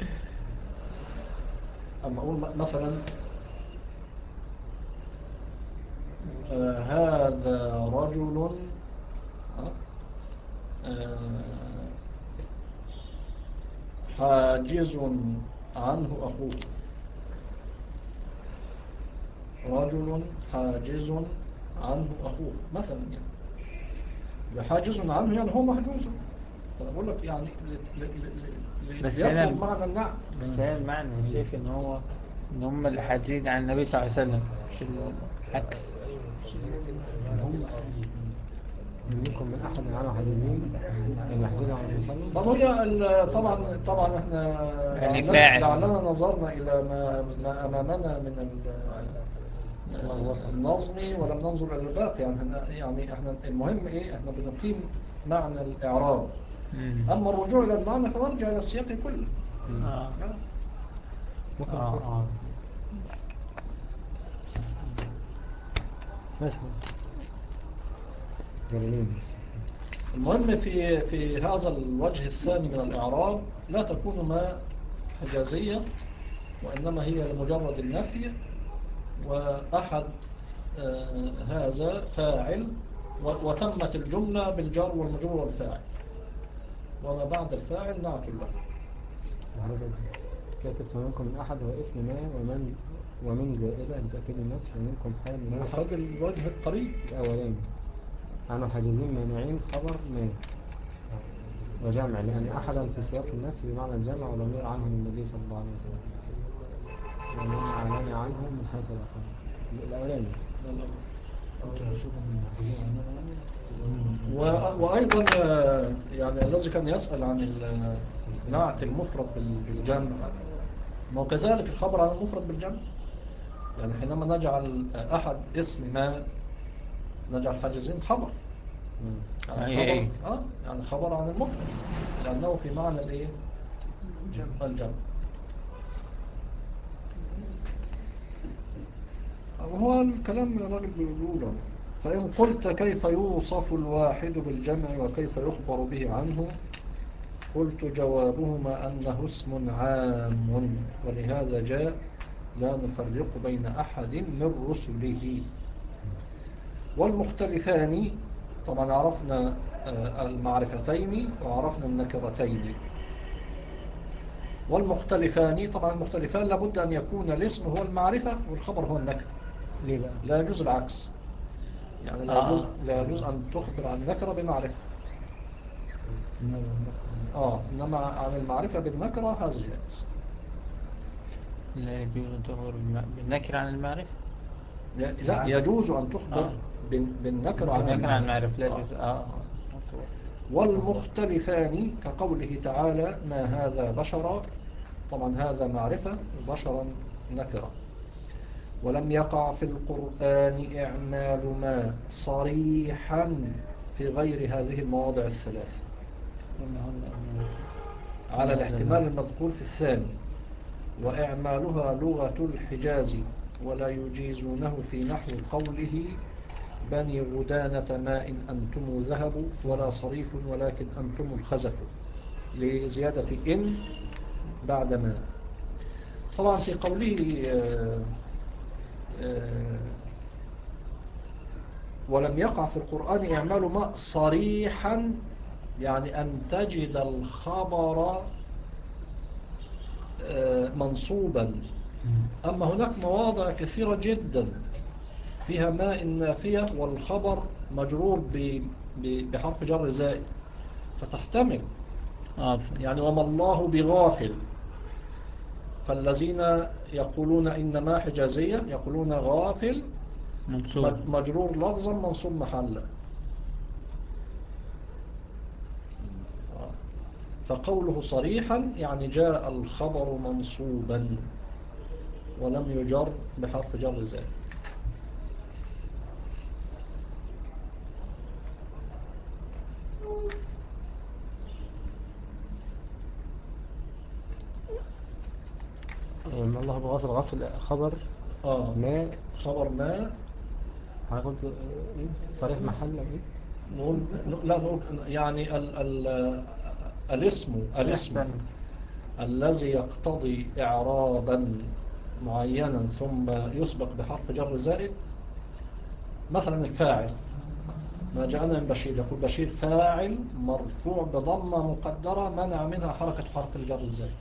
أما أقول م- مثلا آه هذا رجل آه، آه، حاجز عنه أخوه. رجل حاجز عنه أخوه مثلا يعني حاجز عنه يعني هو محجوز. أنا بقول لك يعني ل- ل- ل- ل- بس ليطلب هنا معنى النعم. بس هنا المعنى يا شيخ ان هو ان هم اللي حاجزين عن النبي صلى الله عليه وسلم مش العكس. منكم من أحد عنه حاجزين، يعني محجوز عن المصلي. طب هي ال- طبعا طبعا احنا يعني لعلنا فاعل. لعلنا نظرنا إلى ما, ما أمامنا من ال- النظم ولم ننظر إلى الباقي. يعني احنا يعني احنا المهم ايه احنا بنقيم معنى الإعراب. مم. أما الرجوع إلى المعنى فنرجع إلى السياق كله. اه ممكن اه نشوف. اه ماشي. جميلين. المهم في في هذا الوجه الثاني من الإعراب لا تكون ما حجازية، وإنما هي لمجرد النفي. وأحد آه، هذا فاعل و- وتمت الجملة بالجار والمجرور والفاعل، وما بعد الفاعل نعت له. كاتب فمنكم من أحد هو اسم ما ومن ومن زائدة لتأكيد النفس، ومنكم حال من هو أحد خد الوجه القريب. الأولاني عنه حاجزين مانعين خبر ما وجمع، لأن أحدا في سياق النفي بمعنى الجمع وضمير عنه من النبي صلى الله عليه وسلم، ومنع لنا عنه من حيث الأقام الأولاني. و- وأيضا آه، يعني الذي كان يسأل عن ال- نعت المفرد بال- بالجمع، ما هو كذلك الخبر عن المفرد بالجمع. يعني حينما نجعل أحد اسم ما نجعل حاجزين خبر، يعني أي خبر أي. آه يعني خبر عن المفرد لأنه في معنى الإيه الجمع. وهو الكلام من الراجل بيقوله. فإن قلت كيف يوصف الواحد بالجمع وكيف يخبر به عنه، قلت جوابهما أنه اسم عام ولهذا جاء لا نفرق بين أحد من رسله. والمختلفان طبعا عرفنا آه، المعرفتين وعرفنا النكرتين. والمختلفان طبعا المختلفان لابد أن يكون الاسم هو المعرفة والخبر هو النكرة. ليه بقى؟ لا يجوز العكس. يعني لا يجوز, آه. لا يجوز أن تخبر عن نكرة بمعرفة. آه إنما عن المعرفة بالنكرة هذا جائز. لا يجوز أن تخبر بالم- بالنكر عن المعرفة. لا يجوز أن تخبر آه. بال- بالنكرة عن بالنكر عن المعرفة. المعرفة لا آه. يجوز. آه. والمختلفان كقوله تعالى ما هذا بشرا، طبعا هذا معرفة وبشرا نكرة. ولم يقع في القرآن إعمال ما صريحا في غير هذه المواضع الثلاث على الاحتمال المذكور في الثاني، وإعمالها لغة الحجاز ولا يجيزونه في نحو قوله بني غدانة ماء أنتم ذهب ولا صريف ولكن أنتم الخزف، لزيادة إن بعد ما. طبعا في قوله آه آه ولم يقع في القرآن إعمال ما صريحا، يعني أن تجد الخبر آه منصوبا. أما هناك مواضع كثيرة جدا فيها ما النافية والخبر مجرور بحرف جر زائد فتحتمل. آه. يعني وما الله بغافل، فالذين يقولون إنما حجازية يقولون غافل منصوب. مجرور لفظا منصوب محلا. فقوله صريحا يعني جاء الخبر منصوبا ولم يجر بحرف جر زائد. يعني الله بغافل غفل خبر آه ما. خبر ما أنا قلت إيه صريح محل إيه؟ نقول لا نقول يعني ال ال الاسم الاسم الذي يقتضي إعرابا معينا ثم يسبق بحرف جر زائد. مثلا الفاعل ما جاءنا من بشير، يقول بشير فاعل مرفوع بضمة مقدرة منع منها حركة حرف الجر الزائد.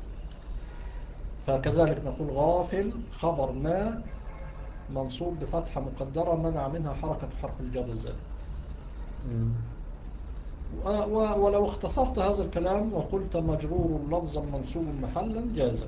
فكذلك نقول غافل خبر ما منصوب بفتحة مقدرة منع منها حركة حرف الجر الزائد. ولو اختصرت هذا الكلام وقلت مجرور لفظا منصوب محلا جازا.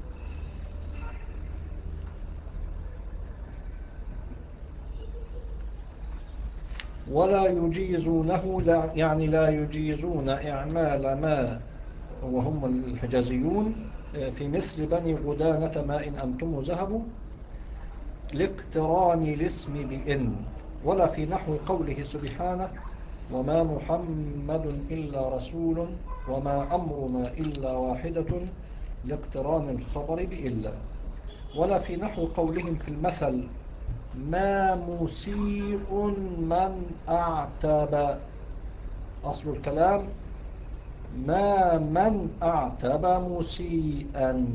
ولا يجيزونه لا يعني لا يجيزون إعمال ما وهم الحجازيون في مثل بني غدانة ما إن أنتم ذهبوا لاقتران الاسم بإن، ولا في نحو قوله سبحانه وما محمد إلا رسول وما أمرنا إلا واحدة لاقتران الخبر بإلا، ولا في نحو قولهم في المثل ما مسيء من أعتب. أصل الكلام ما من أعتب مسيئا،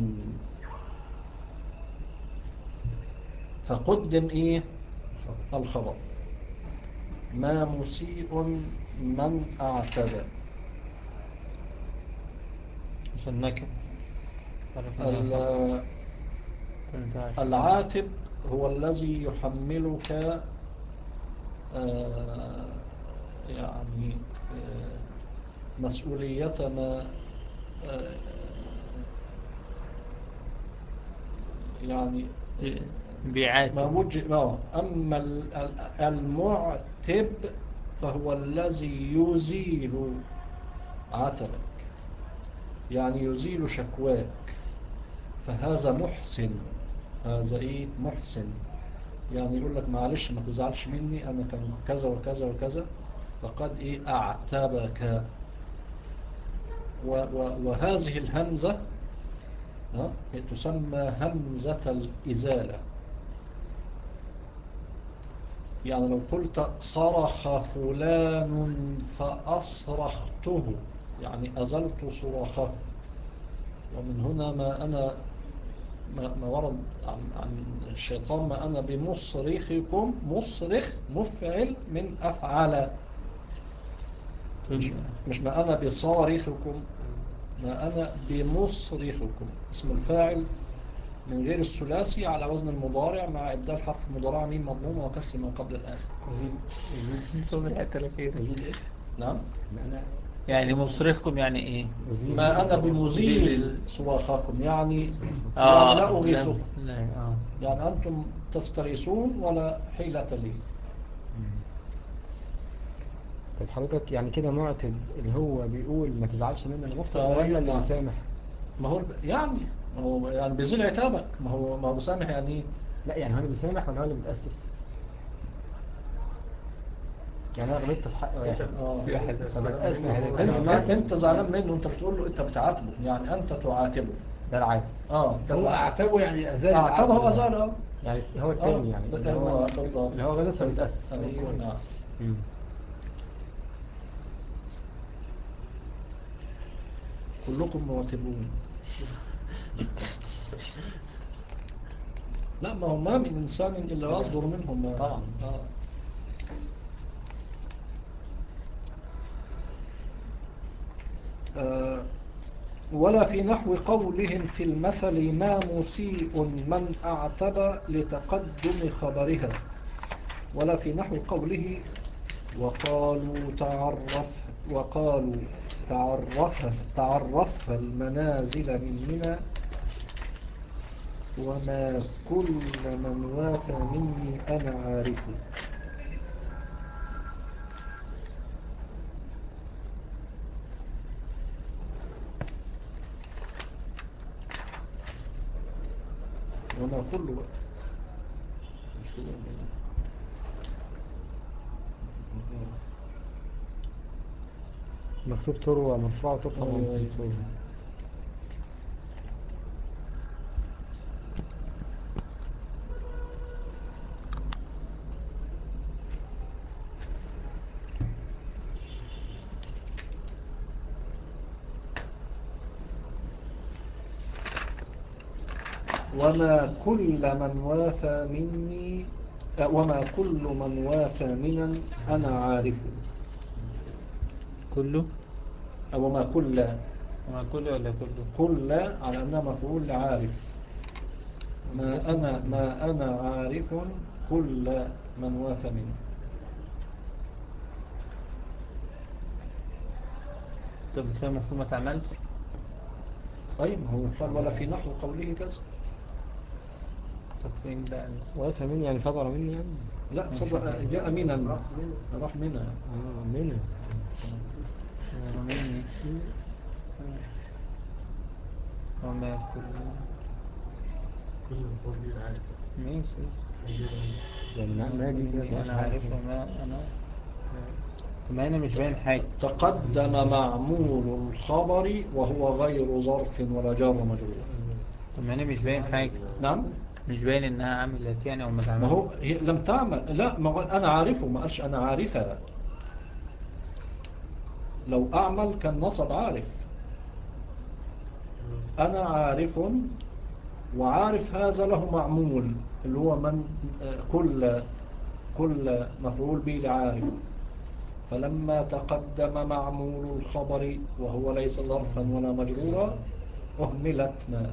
فقدم إيه الخبر ما مسيء من أعتب. عشان نكر العاتب هو الذي يحملك آه يعني آه مسؤولية ما آه يعني بيعاتب ما وجه. أما المعتب فهو الذي يزيل عتبك، يعني يزيل شكواك، فهذا محسن. هذا إيه محسن، يعني يقول لك معلش ما تزعلش مني أنا كان كذا وكذا وكذا فقد إيه أعتبك. وهذه الهمزة تسمى همزة الإزالة. يعني لو قلت صرخ فلان فأصرخته يعني أزلت صراخه. ومن هنا ما أنا ما ورد عن, عن الشيطان ما أنا بمصرخكم، مصرخ مفعل من أفعل، مش, مش ما أنا بصارخكم، ما أنا بمصرخكم. اسم الفاعل من غير الثلاثي على وزن المضارع مع إبدال حرف المضارع ميم مضمومة وكسر ما قبل الآن. نعم يعني مصرخكم يعني إيه؟ ما أنا بمزيل صراخكم يعني آه يعني لا أغيثكم، آه. يعني أنتم تستغيثون ولا حيلة لي. طيب حضرتك يعني كده معتب اللي هو بيقول ما تزعلش مني انا مخطئ آه ولا اللي نعم. بيسامح؟ ما هو يعني ما هو يعني بيزيل عتابك، ما هو ما هو بيسامح يعني ايه؟ لا يعني هو اللي بيسامح ولا هو اللي بيتأسف؟ يعني انا غلطت في حق واحد فبتأسف انت انت زعلان منه، انت بتقول له انت بتعاتبه يعني انت تعاتبه، ده العادي. اه هو اعتبه يعني ازال اعتبه هو ازال اه يعني هو التاني يعني اللي هو بالضبط اللي هو غلط فبتأسف. ايوه نعم. كلكم معتبون. لا ما هو ما من إنسان إلا يصدر منهم طبعا. آه. آه. ولا في نحو قولهم في المثل ما مسيء من أعتب لتقدم خبرها، ولا في نحو قوله وقالوا تعرف وقالوا تعرفها تعرفها المنازل من منى وما كل من وافى مني أنا عارف. وما كل مش كده ولا إيه؟ مكتوب تروى مرفوع وترفع أيوة، أيوة. منصوب. وما كل من وافى مني آه، وما كل من وافى منا أنا عارف. كله. أو وما كل ما كله ولا كله؟ كل على أنها مفعول لعارف. ما أنا ما أنا عارف كل من وافى مني. طب مش هي المفروض ما تعملش؟ أي ما هو قال ولا في نحو قوله كذا. طب فين بقى؟ وافى مني يعني صدر مني يعني. لا صدق جاء منا راح منا. اه مني. آه، مني. وما كله. ماشي. يعني ما ما دي كده مني مش أنا عارف. عارف وما أنا. ما أنا مش باين حاجة. تقدم معمول الخبر وهو غير ظرف ولا جار مجرور. طب ما أنا مش باين حاجة. نعم. مش باين إنها عملت يعني أو ما ما تعملش. هو هي لم تعمل. لا ما هو أنا عارفه ما قالش أنا عارفها. لو أعمل كان نصب عارف. أنا عارف وعارف هذا له معمول اللي هو من آه، كل كل مفعول به لعارف. فلما تقدم معمول الخبر وهو ليس ظرفا ولا مجرورا أهملت ما.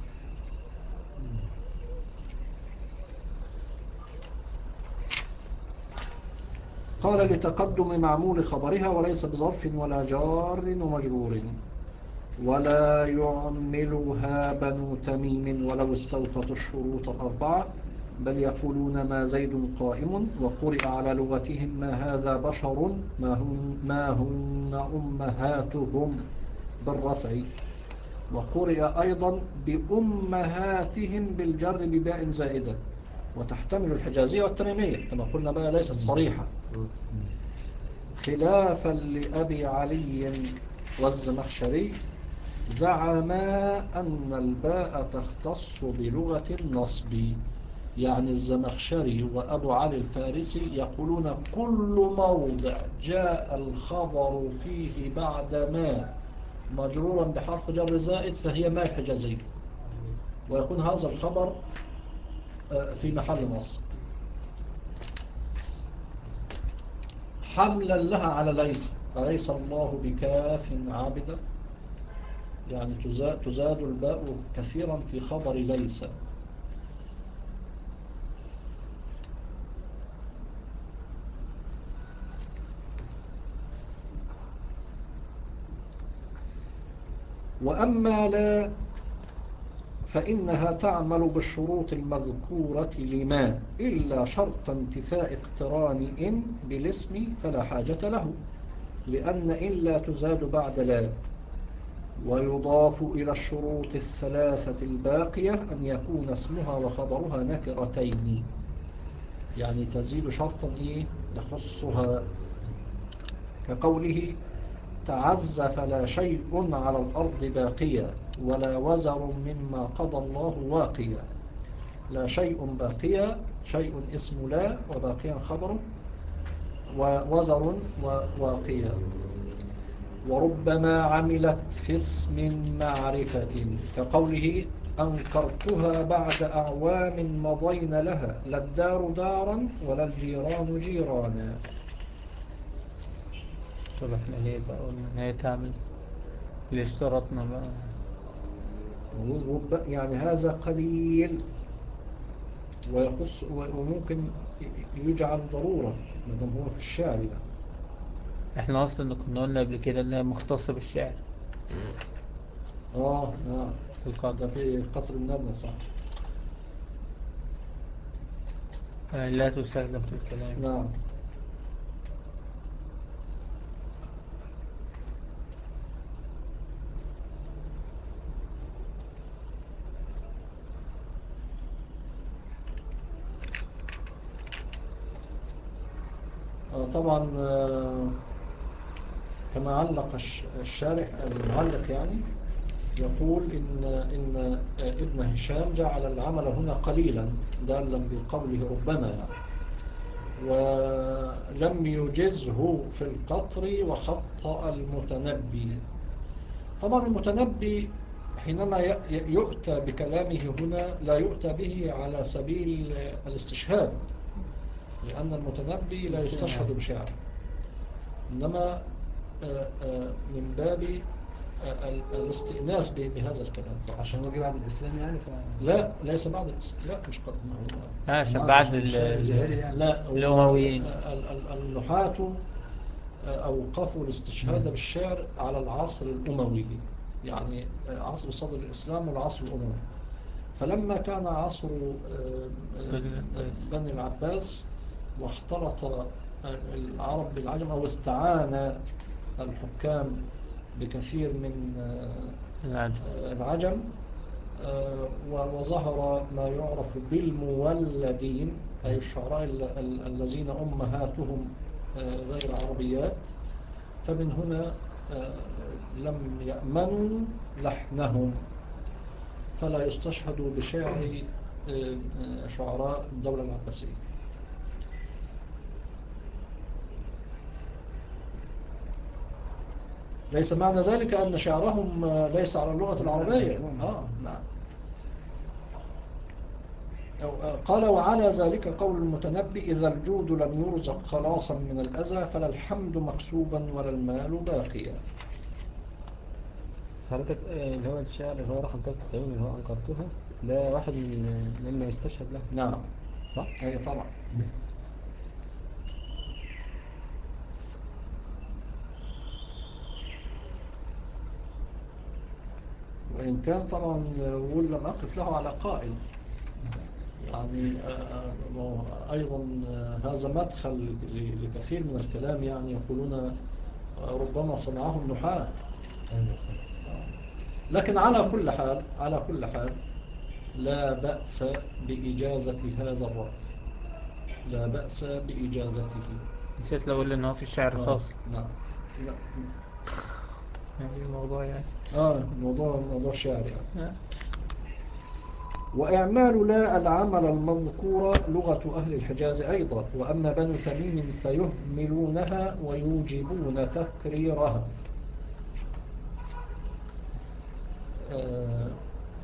قال لتقدم معمول خبرها وليس بظرف ولا جار ومجرور. ولا يعملها بنو تميم ولو استوفت الشروط الأربعة بل يقولون ما زيد قائم. وقرئ على لغتهم ما هذا بشر ما هن, ما هن أمهاتهم بالرفع. وقرئ أيضا بأمهاتهم بالجر بباء زائدة وتحتمل الحجازية والتميمية كما قلنا بقى ليست صريحة. خلافا لأبي علي والزمخشري زعما أن الباء تختص بلغة النصب. يعني الزمخشري وأبو علي الفارسي يقولون كل موضع جاء الخبر فيه بعد ما مجرورا بحرف جر زائد فهي ما الحجازية ويكون هذا الخبر في محل نصب حملا لها على ليس. أليس الله بكاف عابدا. يعني تزاد الباء كثيرا في خبر ليس. وأما لا فإنها تعمل بالشروط المذكورة لما إلا شرط انتفاء اقتران إن بالاسم فلا حاجة له لأن إن لا تزاد بعد لا. ويضاف إلى الشروط الثلاثة الباقية أن يكون اسمها وخبرها نكرتين. يعني تزيد شرطا إيه يخصها كقوله تعز فلا شيء على الأرض باقية ولا وزر مما قضى الله واقيا. لا شيء باقية شيء اسم لا وباقيا خبره ووزر وواقيا. وربما عملت في اسم معرفة كقوله أنكرتها بعد أعوام مضين لها لا الدار دارا ولا الجيران جيرانا. طب احنا ليه بقى قلنا ان هي تعمل؟ ليه اشترطنا بقى؟ ورب يعني هذا قليل ويخص وممكن يجعل ضرورة ما دام هو في الشعر ده. احنا اصلا كنا قلنا قبل كده انها مختصة بالشعر اه نعم في القدر. ده في قطر الندى صح. يعني لا تستخدم في الكلام. نعم. طبعا آه، كما علق الش- الشارح المعلق يعني يقول إن, إن آه، ابن هشام جعل العمل هنا قليلا دالا بقوله ربما يعني، ولم يجزه في القطر وخطأ المتنبي. طبعا المتنبي حينما ي- يؤتى بكلامه هنا لا يؤتى به على سبيل الاستشهاد، لأن المتنبي لا يستشهد بشعر، إنما آه، آه، من باب آه، ال- الاستئناس ب- بهذا الكلام. عشان هو جه بعد الإسلام يعني ف... لا ليس بعد الإسلام، لا مش قد ما هو عشان أنا بعد أقصد ال- الشعر الجاهلي ال- يعني. لا هو الأمويين. ال- ال- النحاة أوقفوا الاستشهاد مم. بالشعر على العصر الأموي، يعني عصر صدر الإسلام والعصر الأموي. فلما كان عصر آه، آه، بني العباس واختلط آه، العرب بالعجم، أو استعان الحكام بكثير من آه، العجم. آه، العجم، آه، وظهر ما يعرف بالمولدين، أي الشعراء ال- ال- الذين أمهاتهم آه، غير عربيات، فمن هنا آه، لم يأمنوا لحنهم، فلا يستشهدوا بشعر آه، آه، شعراء الدولة العباسية. ليس معنى ذلك أن شعرهم آه، ليس على اللغة العربية. آه نعم. أو- آه، قال وعلى ذلك قول المتنبي إذا الجود لم يرزق خلاصا من الأذى فلا الحمد مكسوبا ولا المال باقيا. حضرتك آه، اللي هو الشعر اللي هو رقم ثلاثة وتسعين اللي هو أنكرتها، ده واحد من مما يستشهد له، نعم صح؟ أي طبعا. وإن كان طبعا يقول لم أقف له على قائل، يعني آه، آه، أيضا آه، هذا مدخل ل- لكثير من الكلام، يعني يقولون آه، ربما صنعه النحاة. أيوة صح. لكن على كل حال على كل حال لا بأس بإجازة هذا الرأي، لا بأس بإجازته. نسيت لو أقول إن هو في الشعر آه فصل. نعم. لا. يعني الموضوع يعني آه موضوع موضوع شعر يعني. آه. وإعمال لا العمل المذكور لغة أهل الحجاز أيضا، وأما بنو تميم فيهملونها ويوجبون تكريرها. آه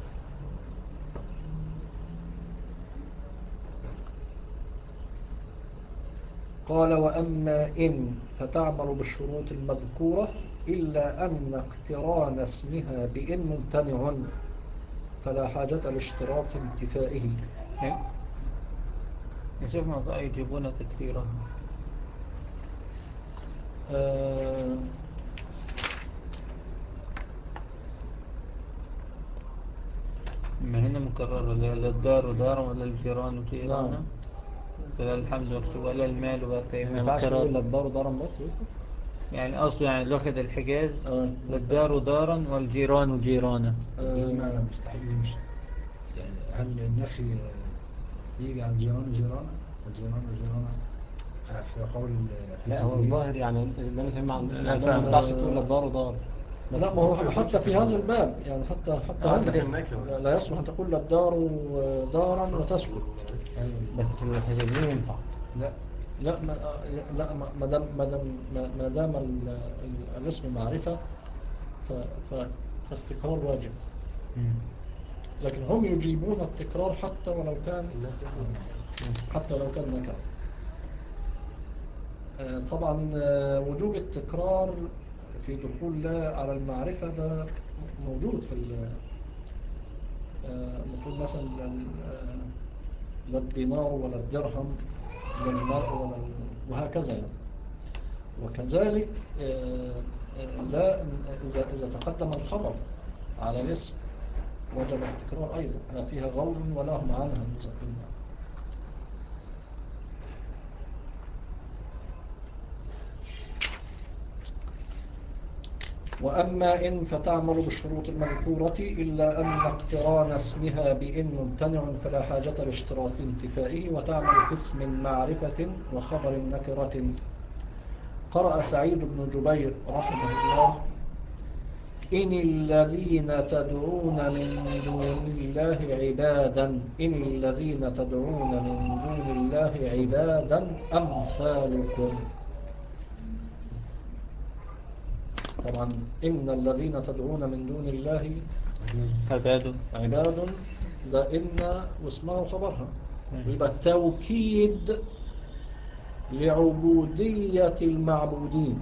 قال وأما إن فتعمل بالشروط المذكورة إلا أن اقتران اسمها بإن ممتنع فلا حاجة لاشتراط انتفائه. إيه؟ نشوف موضوع يجيبون تكريرها. آه ما هنا مكررة، لا لا الدار دار ولا الجيران جيرانا نعم. ولا الحمد مكتوب ولا المال باقي. ما ما ينفعش يقول لا مكررة الدار دارا بس يكتب؟ يعني أصله يعني لوخد الحجاز آه لا الدار دارا والجيران جيرانا. دي آه معنى مستحيل يمشي. يعني هل النفي آه، يجي عن جيران جيران الجيران جيران في قول لا هو الحجازيين؟ الظاهر يعني اللي أنا فاهم عن لا عندهم ما فاهم. ينفعش تقول لا الدار دار بس. لا ما هو حتى في هذا الباب يعني حتى حتى آه، هنا كده. لا لا يصلح أن تقول الدار دارا وتسكت. أيوة. بس في الحجازيين ينفع. لا لا ما لا ما ما دام ما دام ما دام ال- ال- الاسم معرفة ف- ف- فالتكرار واجب. مم. لكن هم يجيبون التكرار حتى ولو كان حتى ولو كان نكرة. آه، طبعا آه، وجوب التكرار في دخول لا على المعرفة ده موجود في ال- آه، نقول مثلا ال- آه، لا الدينار ولا الدرهم لا المرء ولا ال- وهكذا يعني. وكذلك آه، آه، لا إذا إذا تقدم الخبر على الاسم وجب التكرار أيضا، لا فيها غول ولا هم عنها المزقين. وأما إن فتعمل بالشروط المذكورة إلا أن اقتران اسمها بإن ممتنع فلا حاجة لاشتراط انتفائه، وتعمل في اسم معرفة وخبر نكرة قرأ سعيد بن جبير رحمه الله: إن الذين تدعون من دون الله عبادا إن الذين تدعون من دون الله عبادا أمثالكم. طبعا إن الذين تدعون من دون الله عباد عباد ده إن واسمه خبرها، يبقى التوكيد لعبودية المعبودين.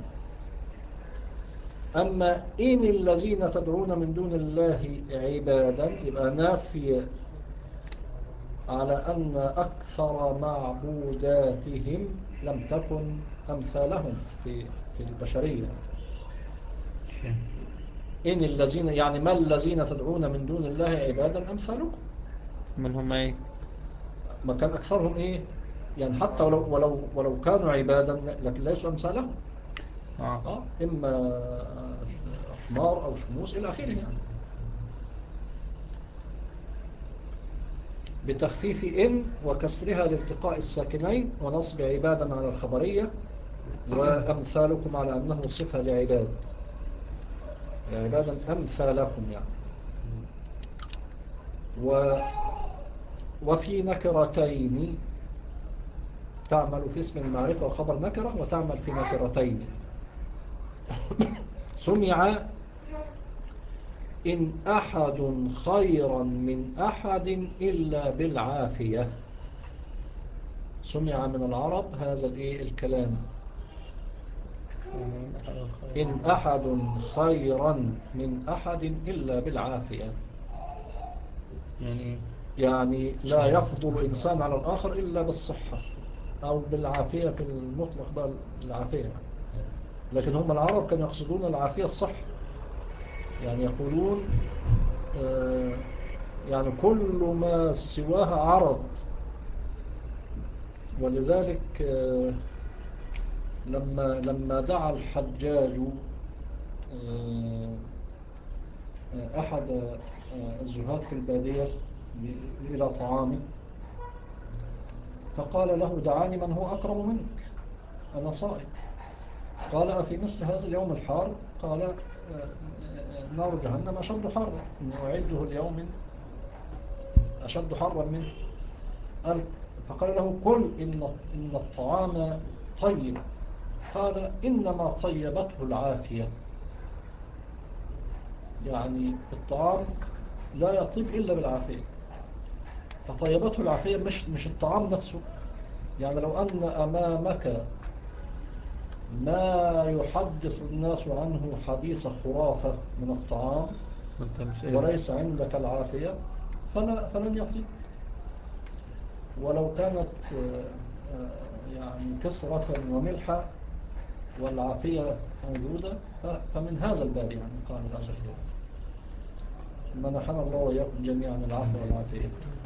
أما إن الذين تدعون من دون الله عبادا يبقى نافي على أن أكثر معبوداتهم لم تكن أمثالهم في في البشرية. إن الذين يعني ما الذين تدعون من دون الله عبادا أمثالكم، من هم ايه؟ ما كان أكثرهم إيه يعني، حتى ولو, ولو, ولو كانوا عبادا لكن ليسوا أمثالهم. آه. آه إما حمار أو شموس إلى آخره يعني. بتخفيف إن وكسرها لالتقاء الساكنين ونصب عبادا على الخبرية، وأمثالكم على أنه صفة لعباد، عبادا أمثالكم يعني. و وفي نكرتين تعمل في اسم المعرفة وخبر نكرة، وتعمل في نكرتين. سمع إن أحد خيرا من أحد إلا بالعافية. سمع من العرب هذا الإيه الكلام: إن أحد خيرا من أحد إلا بالعافية، يعني يعني لا يفضل إنسان على الآخر إلا بالصحة أو بالعافية في المطلق بقى العافية. لكن هم العرب كانوا يقصدون العافية الصحة، يعني يقولون آه يعني كل ما سواها عرض. ولذلك آه لما لما دعا الحجاج آه أحد الزهاد في البادية إلى طعامه، فقال له: دعاني من هو أكرم منك، أنا صائم. قال: أفي مثل هذا اليوم الحار؟ قال: نار جهنم أشد حرا، إني أعده اليوم أشد حرا منه. قال فقال له: قل إن إن الطعام طيب. قال: إنما طيبته العافية، يعني الطعام لا يطيب إلا بالعافية، فطيبته العافية مش مش الطعام نفسه. يعني لو أن أمامك ما يحدث الناس عنه حديث خرافة من الطعام وليس عندك العافية فلا فلن يطيب. ولو كانت يعني كسرة وملحة والعافية موجودة فمن هذا الباب يعني قال هذا الكلام. منحنا الله وإياكم جميعا العافية والعافية.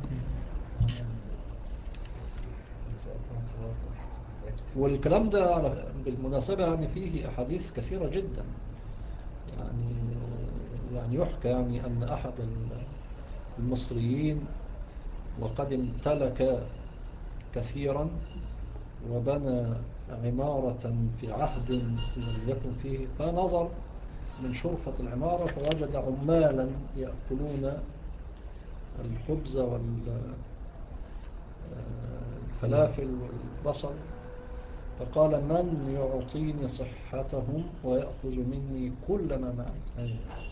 والكلام ده بالمناسبة يعني فيه أحاديث كثيرة جدا، يعني يعني يحكى يعني أن أحد المصريين وقد امتلك كثيرا وبنى عمارة في عهد لم يكن فيه، فنظر من شرفة العمارة فوجد عمالا يأكلون الخبز والفلافل والبصل، فقال: من يعطيني صحتهم ويأخذ مني كل ما معي.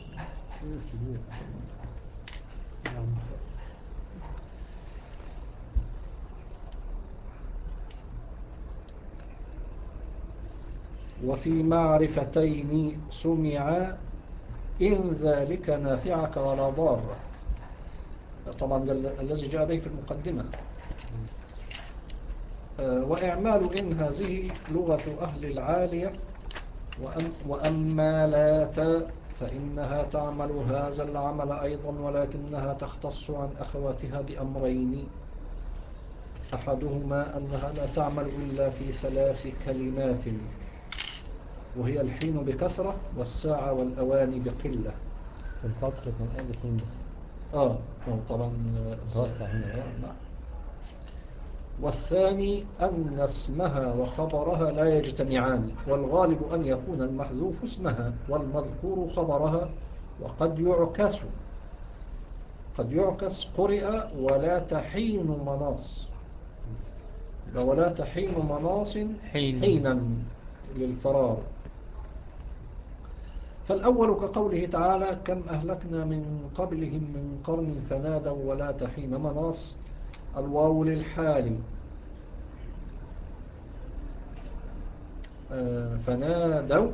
وفي معرفتين سمع إن ذلك نافعك ولا ضار. طبعا الذي جاء به في المقدمة. وإعمال إن هذه لغة أهل العالية، وأما لا فإنها تعمل هذا العمل أيضا، ولكنها تختص عن أخواتها بأمرين: أحدهما أنها لا تعمل إلا في ثلاث كلمات، وهي الحين بكثرة والساعة والأواني بقلة. في الفترة كان ألفين بس. آه طبعا توسع هنا. نعم. والثاني أن اسمها وخبرها لا يجتمعان، والغالب أن يكون المحذوف اسمها والمذكور خبرها، وقد يعكس قد يعكس قرئ ولا تحين مناص، ولا تحين مناص حين. حينا للفرار. فالأول كقوله تعالى كم أهلكنا من قبلهم من قرن فنادوا ولا تحين مناص، الواو للحال، فنادوا،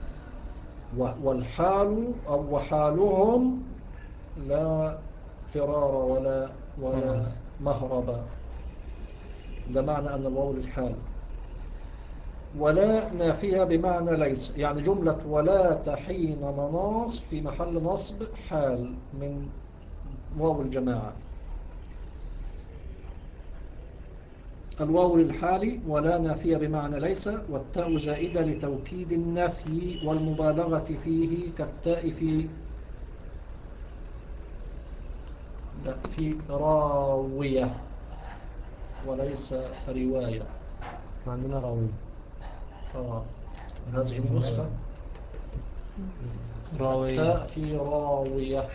والحال أو وحالهم لا فرار ولا ولا مهرب، ده معنى أن الواو للحال. ولا نافية بمعنى ليس، يعني جملة ولا تحين مناص في محل نصب حال من واو الجماعة. الواو للحال ولا نافية بمعنى ليس، والتاء زائدة لتوكيد النفي والمبالغة فيه كالتاء في لا في راوية وليس رواية. عندنا راوي. آه. هذه النسخة راوي. التاء في راوية.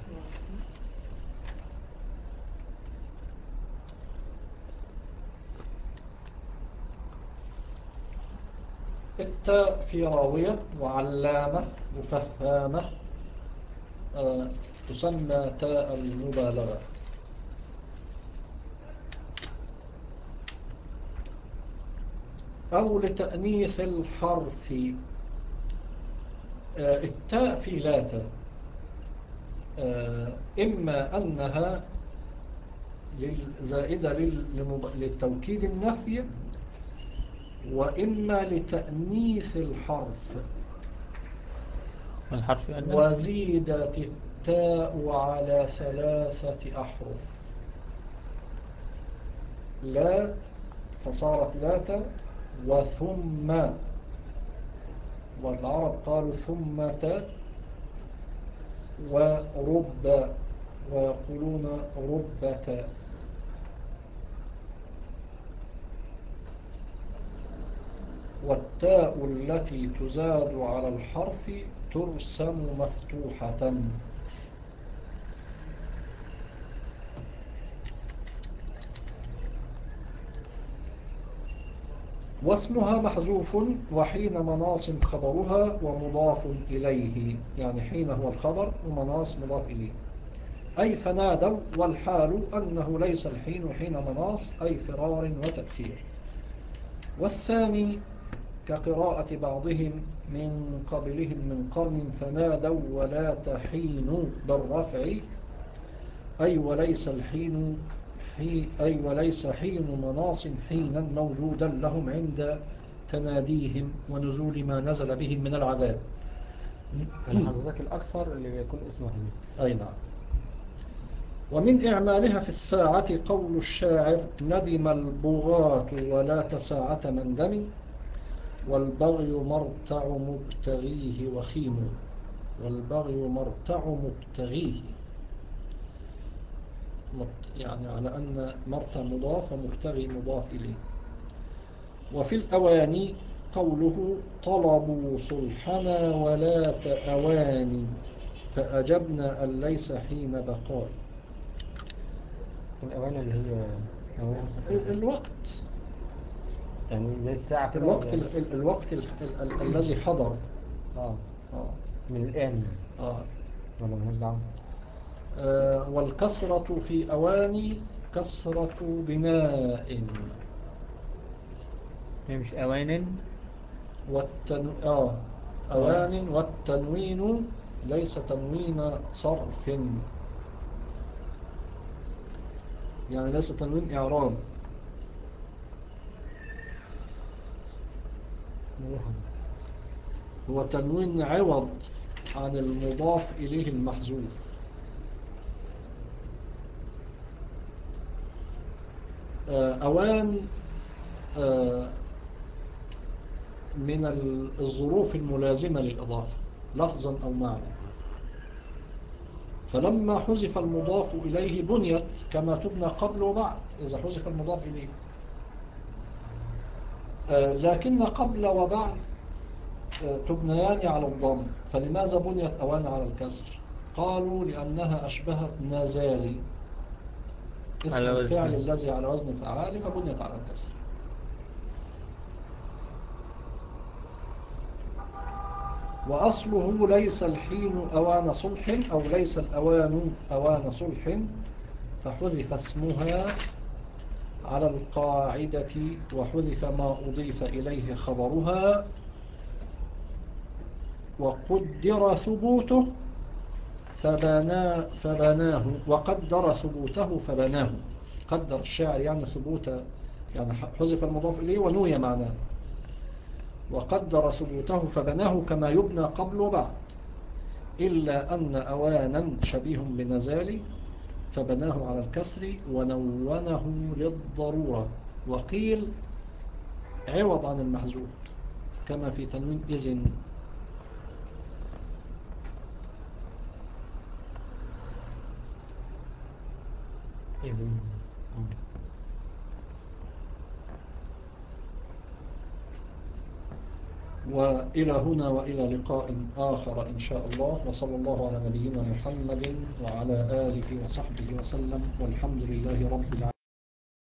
التاء في راوية وعلامة وفهامة آه تسمى تاء المبالغة. أو لتأنيث الحرف آه التاء في لا آه إما أنها زائدة للتوكيد النفي، وإما لتأنيث الحرف. والحرف أن وزيدت التاء على ثلاثة أحرف، لا فصارت لاتا وثم، والعرب قالوا ثم تاء، ورب ويقولون ربة. والتاء التي تزاد على الحرف ترسم مفتوحة. واسمها محذوف وحين مناص خبرها ومضاف إليه، يعني حين هو الخبر ومناص مضاف إليه. أي فنادوا، والحال أنه ليس الحين حين مناص، أي فرار وتأخير. والثاني كقراءة بعضهم من قبلهم من قرن فنادوا ولا تحين بالرفع، أي وليس الحين حي أي وليس حين مناص حينا موجودا لهم عند تناديهم ونزول ما نزل بهم من العذاب. يعني حضرتك الأكثر اللي بيكون اسمه حين. أي نعم. ومن إعمالها في الساعة قول الشاعر ندم البغاة ولا تساعة من دم، والبغي مرتع مبتغيه وخيم. والبغي مرتع مبتغيه، يعني على أن مرتع مضاف ومبتغي مضاف إليه. وفي الأواني قوله طلبوا صلحنا ولا تأواني، فأجبنا أن ليس حين بقاء. الأواني اللي هي أواني الوقت، يعني زي الساعة كده. الوقت ال ال الوقت ال ال ال الذي حضر. آه. آه. من الآن. آه. ولا مهاش دعوة. آه. والكسرة في أواني كسرة بناء. هي مش أوان. والتن... آه. أوان، والتنوين ليس تنوين صرف، يعني ليس تنوين إعراب، هو تنوين عوض عن المضاف إليه المحذوف. أوان من الظروف الملازمة للإضافة لفظا أو معنى، فلما حذف المضاف إليه بنيت كما تبنى قبل وبعد إذا حذف المضاف إليه. آه، لكن قبل وبعد آه، تبنيان على الضم، فلماذا بنيت أوان على الكسر؟ قالوا لأنها أشبهت نازالي اسم على الفعل وزن. الذي على وزن فعال، فبنيت على الكسر. وأصله ليس الحين أوان صلح، أو ليس الأوان أوان صلح، فحذف اسمها على القاعدة، وحذف ما أضيف إليه خبرها، وقدر ثبوته فبنا فبناه وقدر ثبوته فبناه. قدر الشاعر يعني ثبوت، يعني حذف المضاف إليه ونوي معناه. وقدر ثبوته فبناه كما يبنى قبل وبعد، إلا أن أوانا شبيه بنزال فبناه على الكسر ونونه للضرورة، وقيل عوض عن المحذوف كما في تنوين إذن. إذن. وإلى هنا وإلى لقاء آخر إن شاء الله، وصلى الله على نبينا محمد وعلى آله وصحبه وسلم، والحمد لله رب العالمين.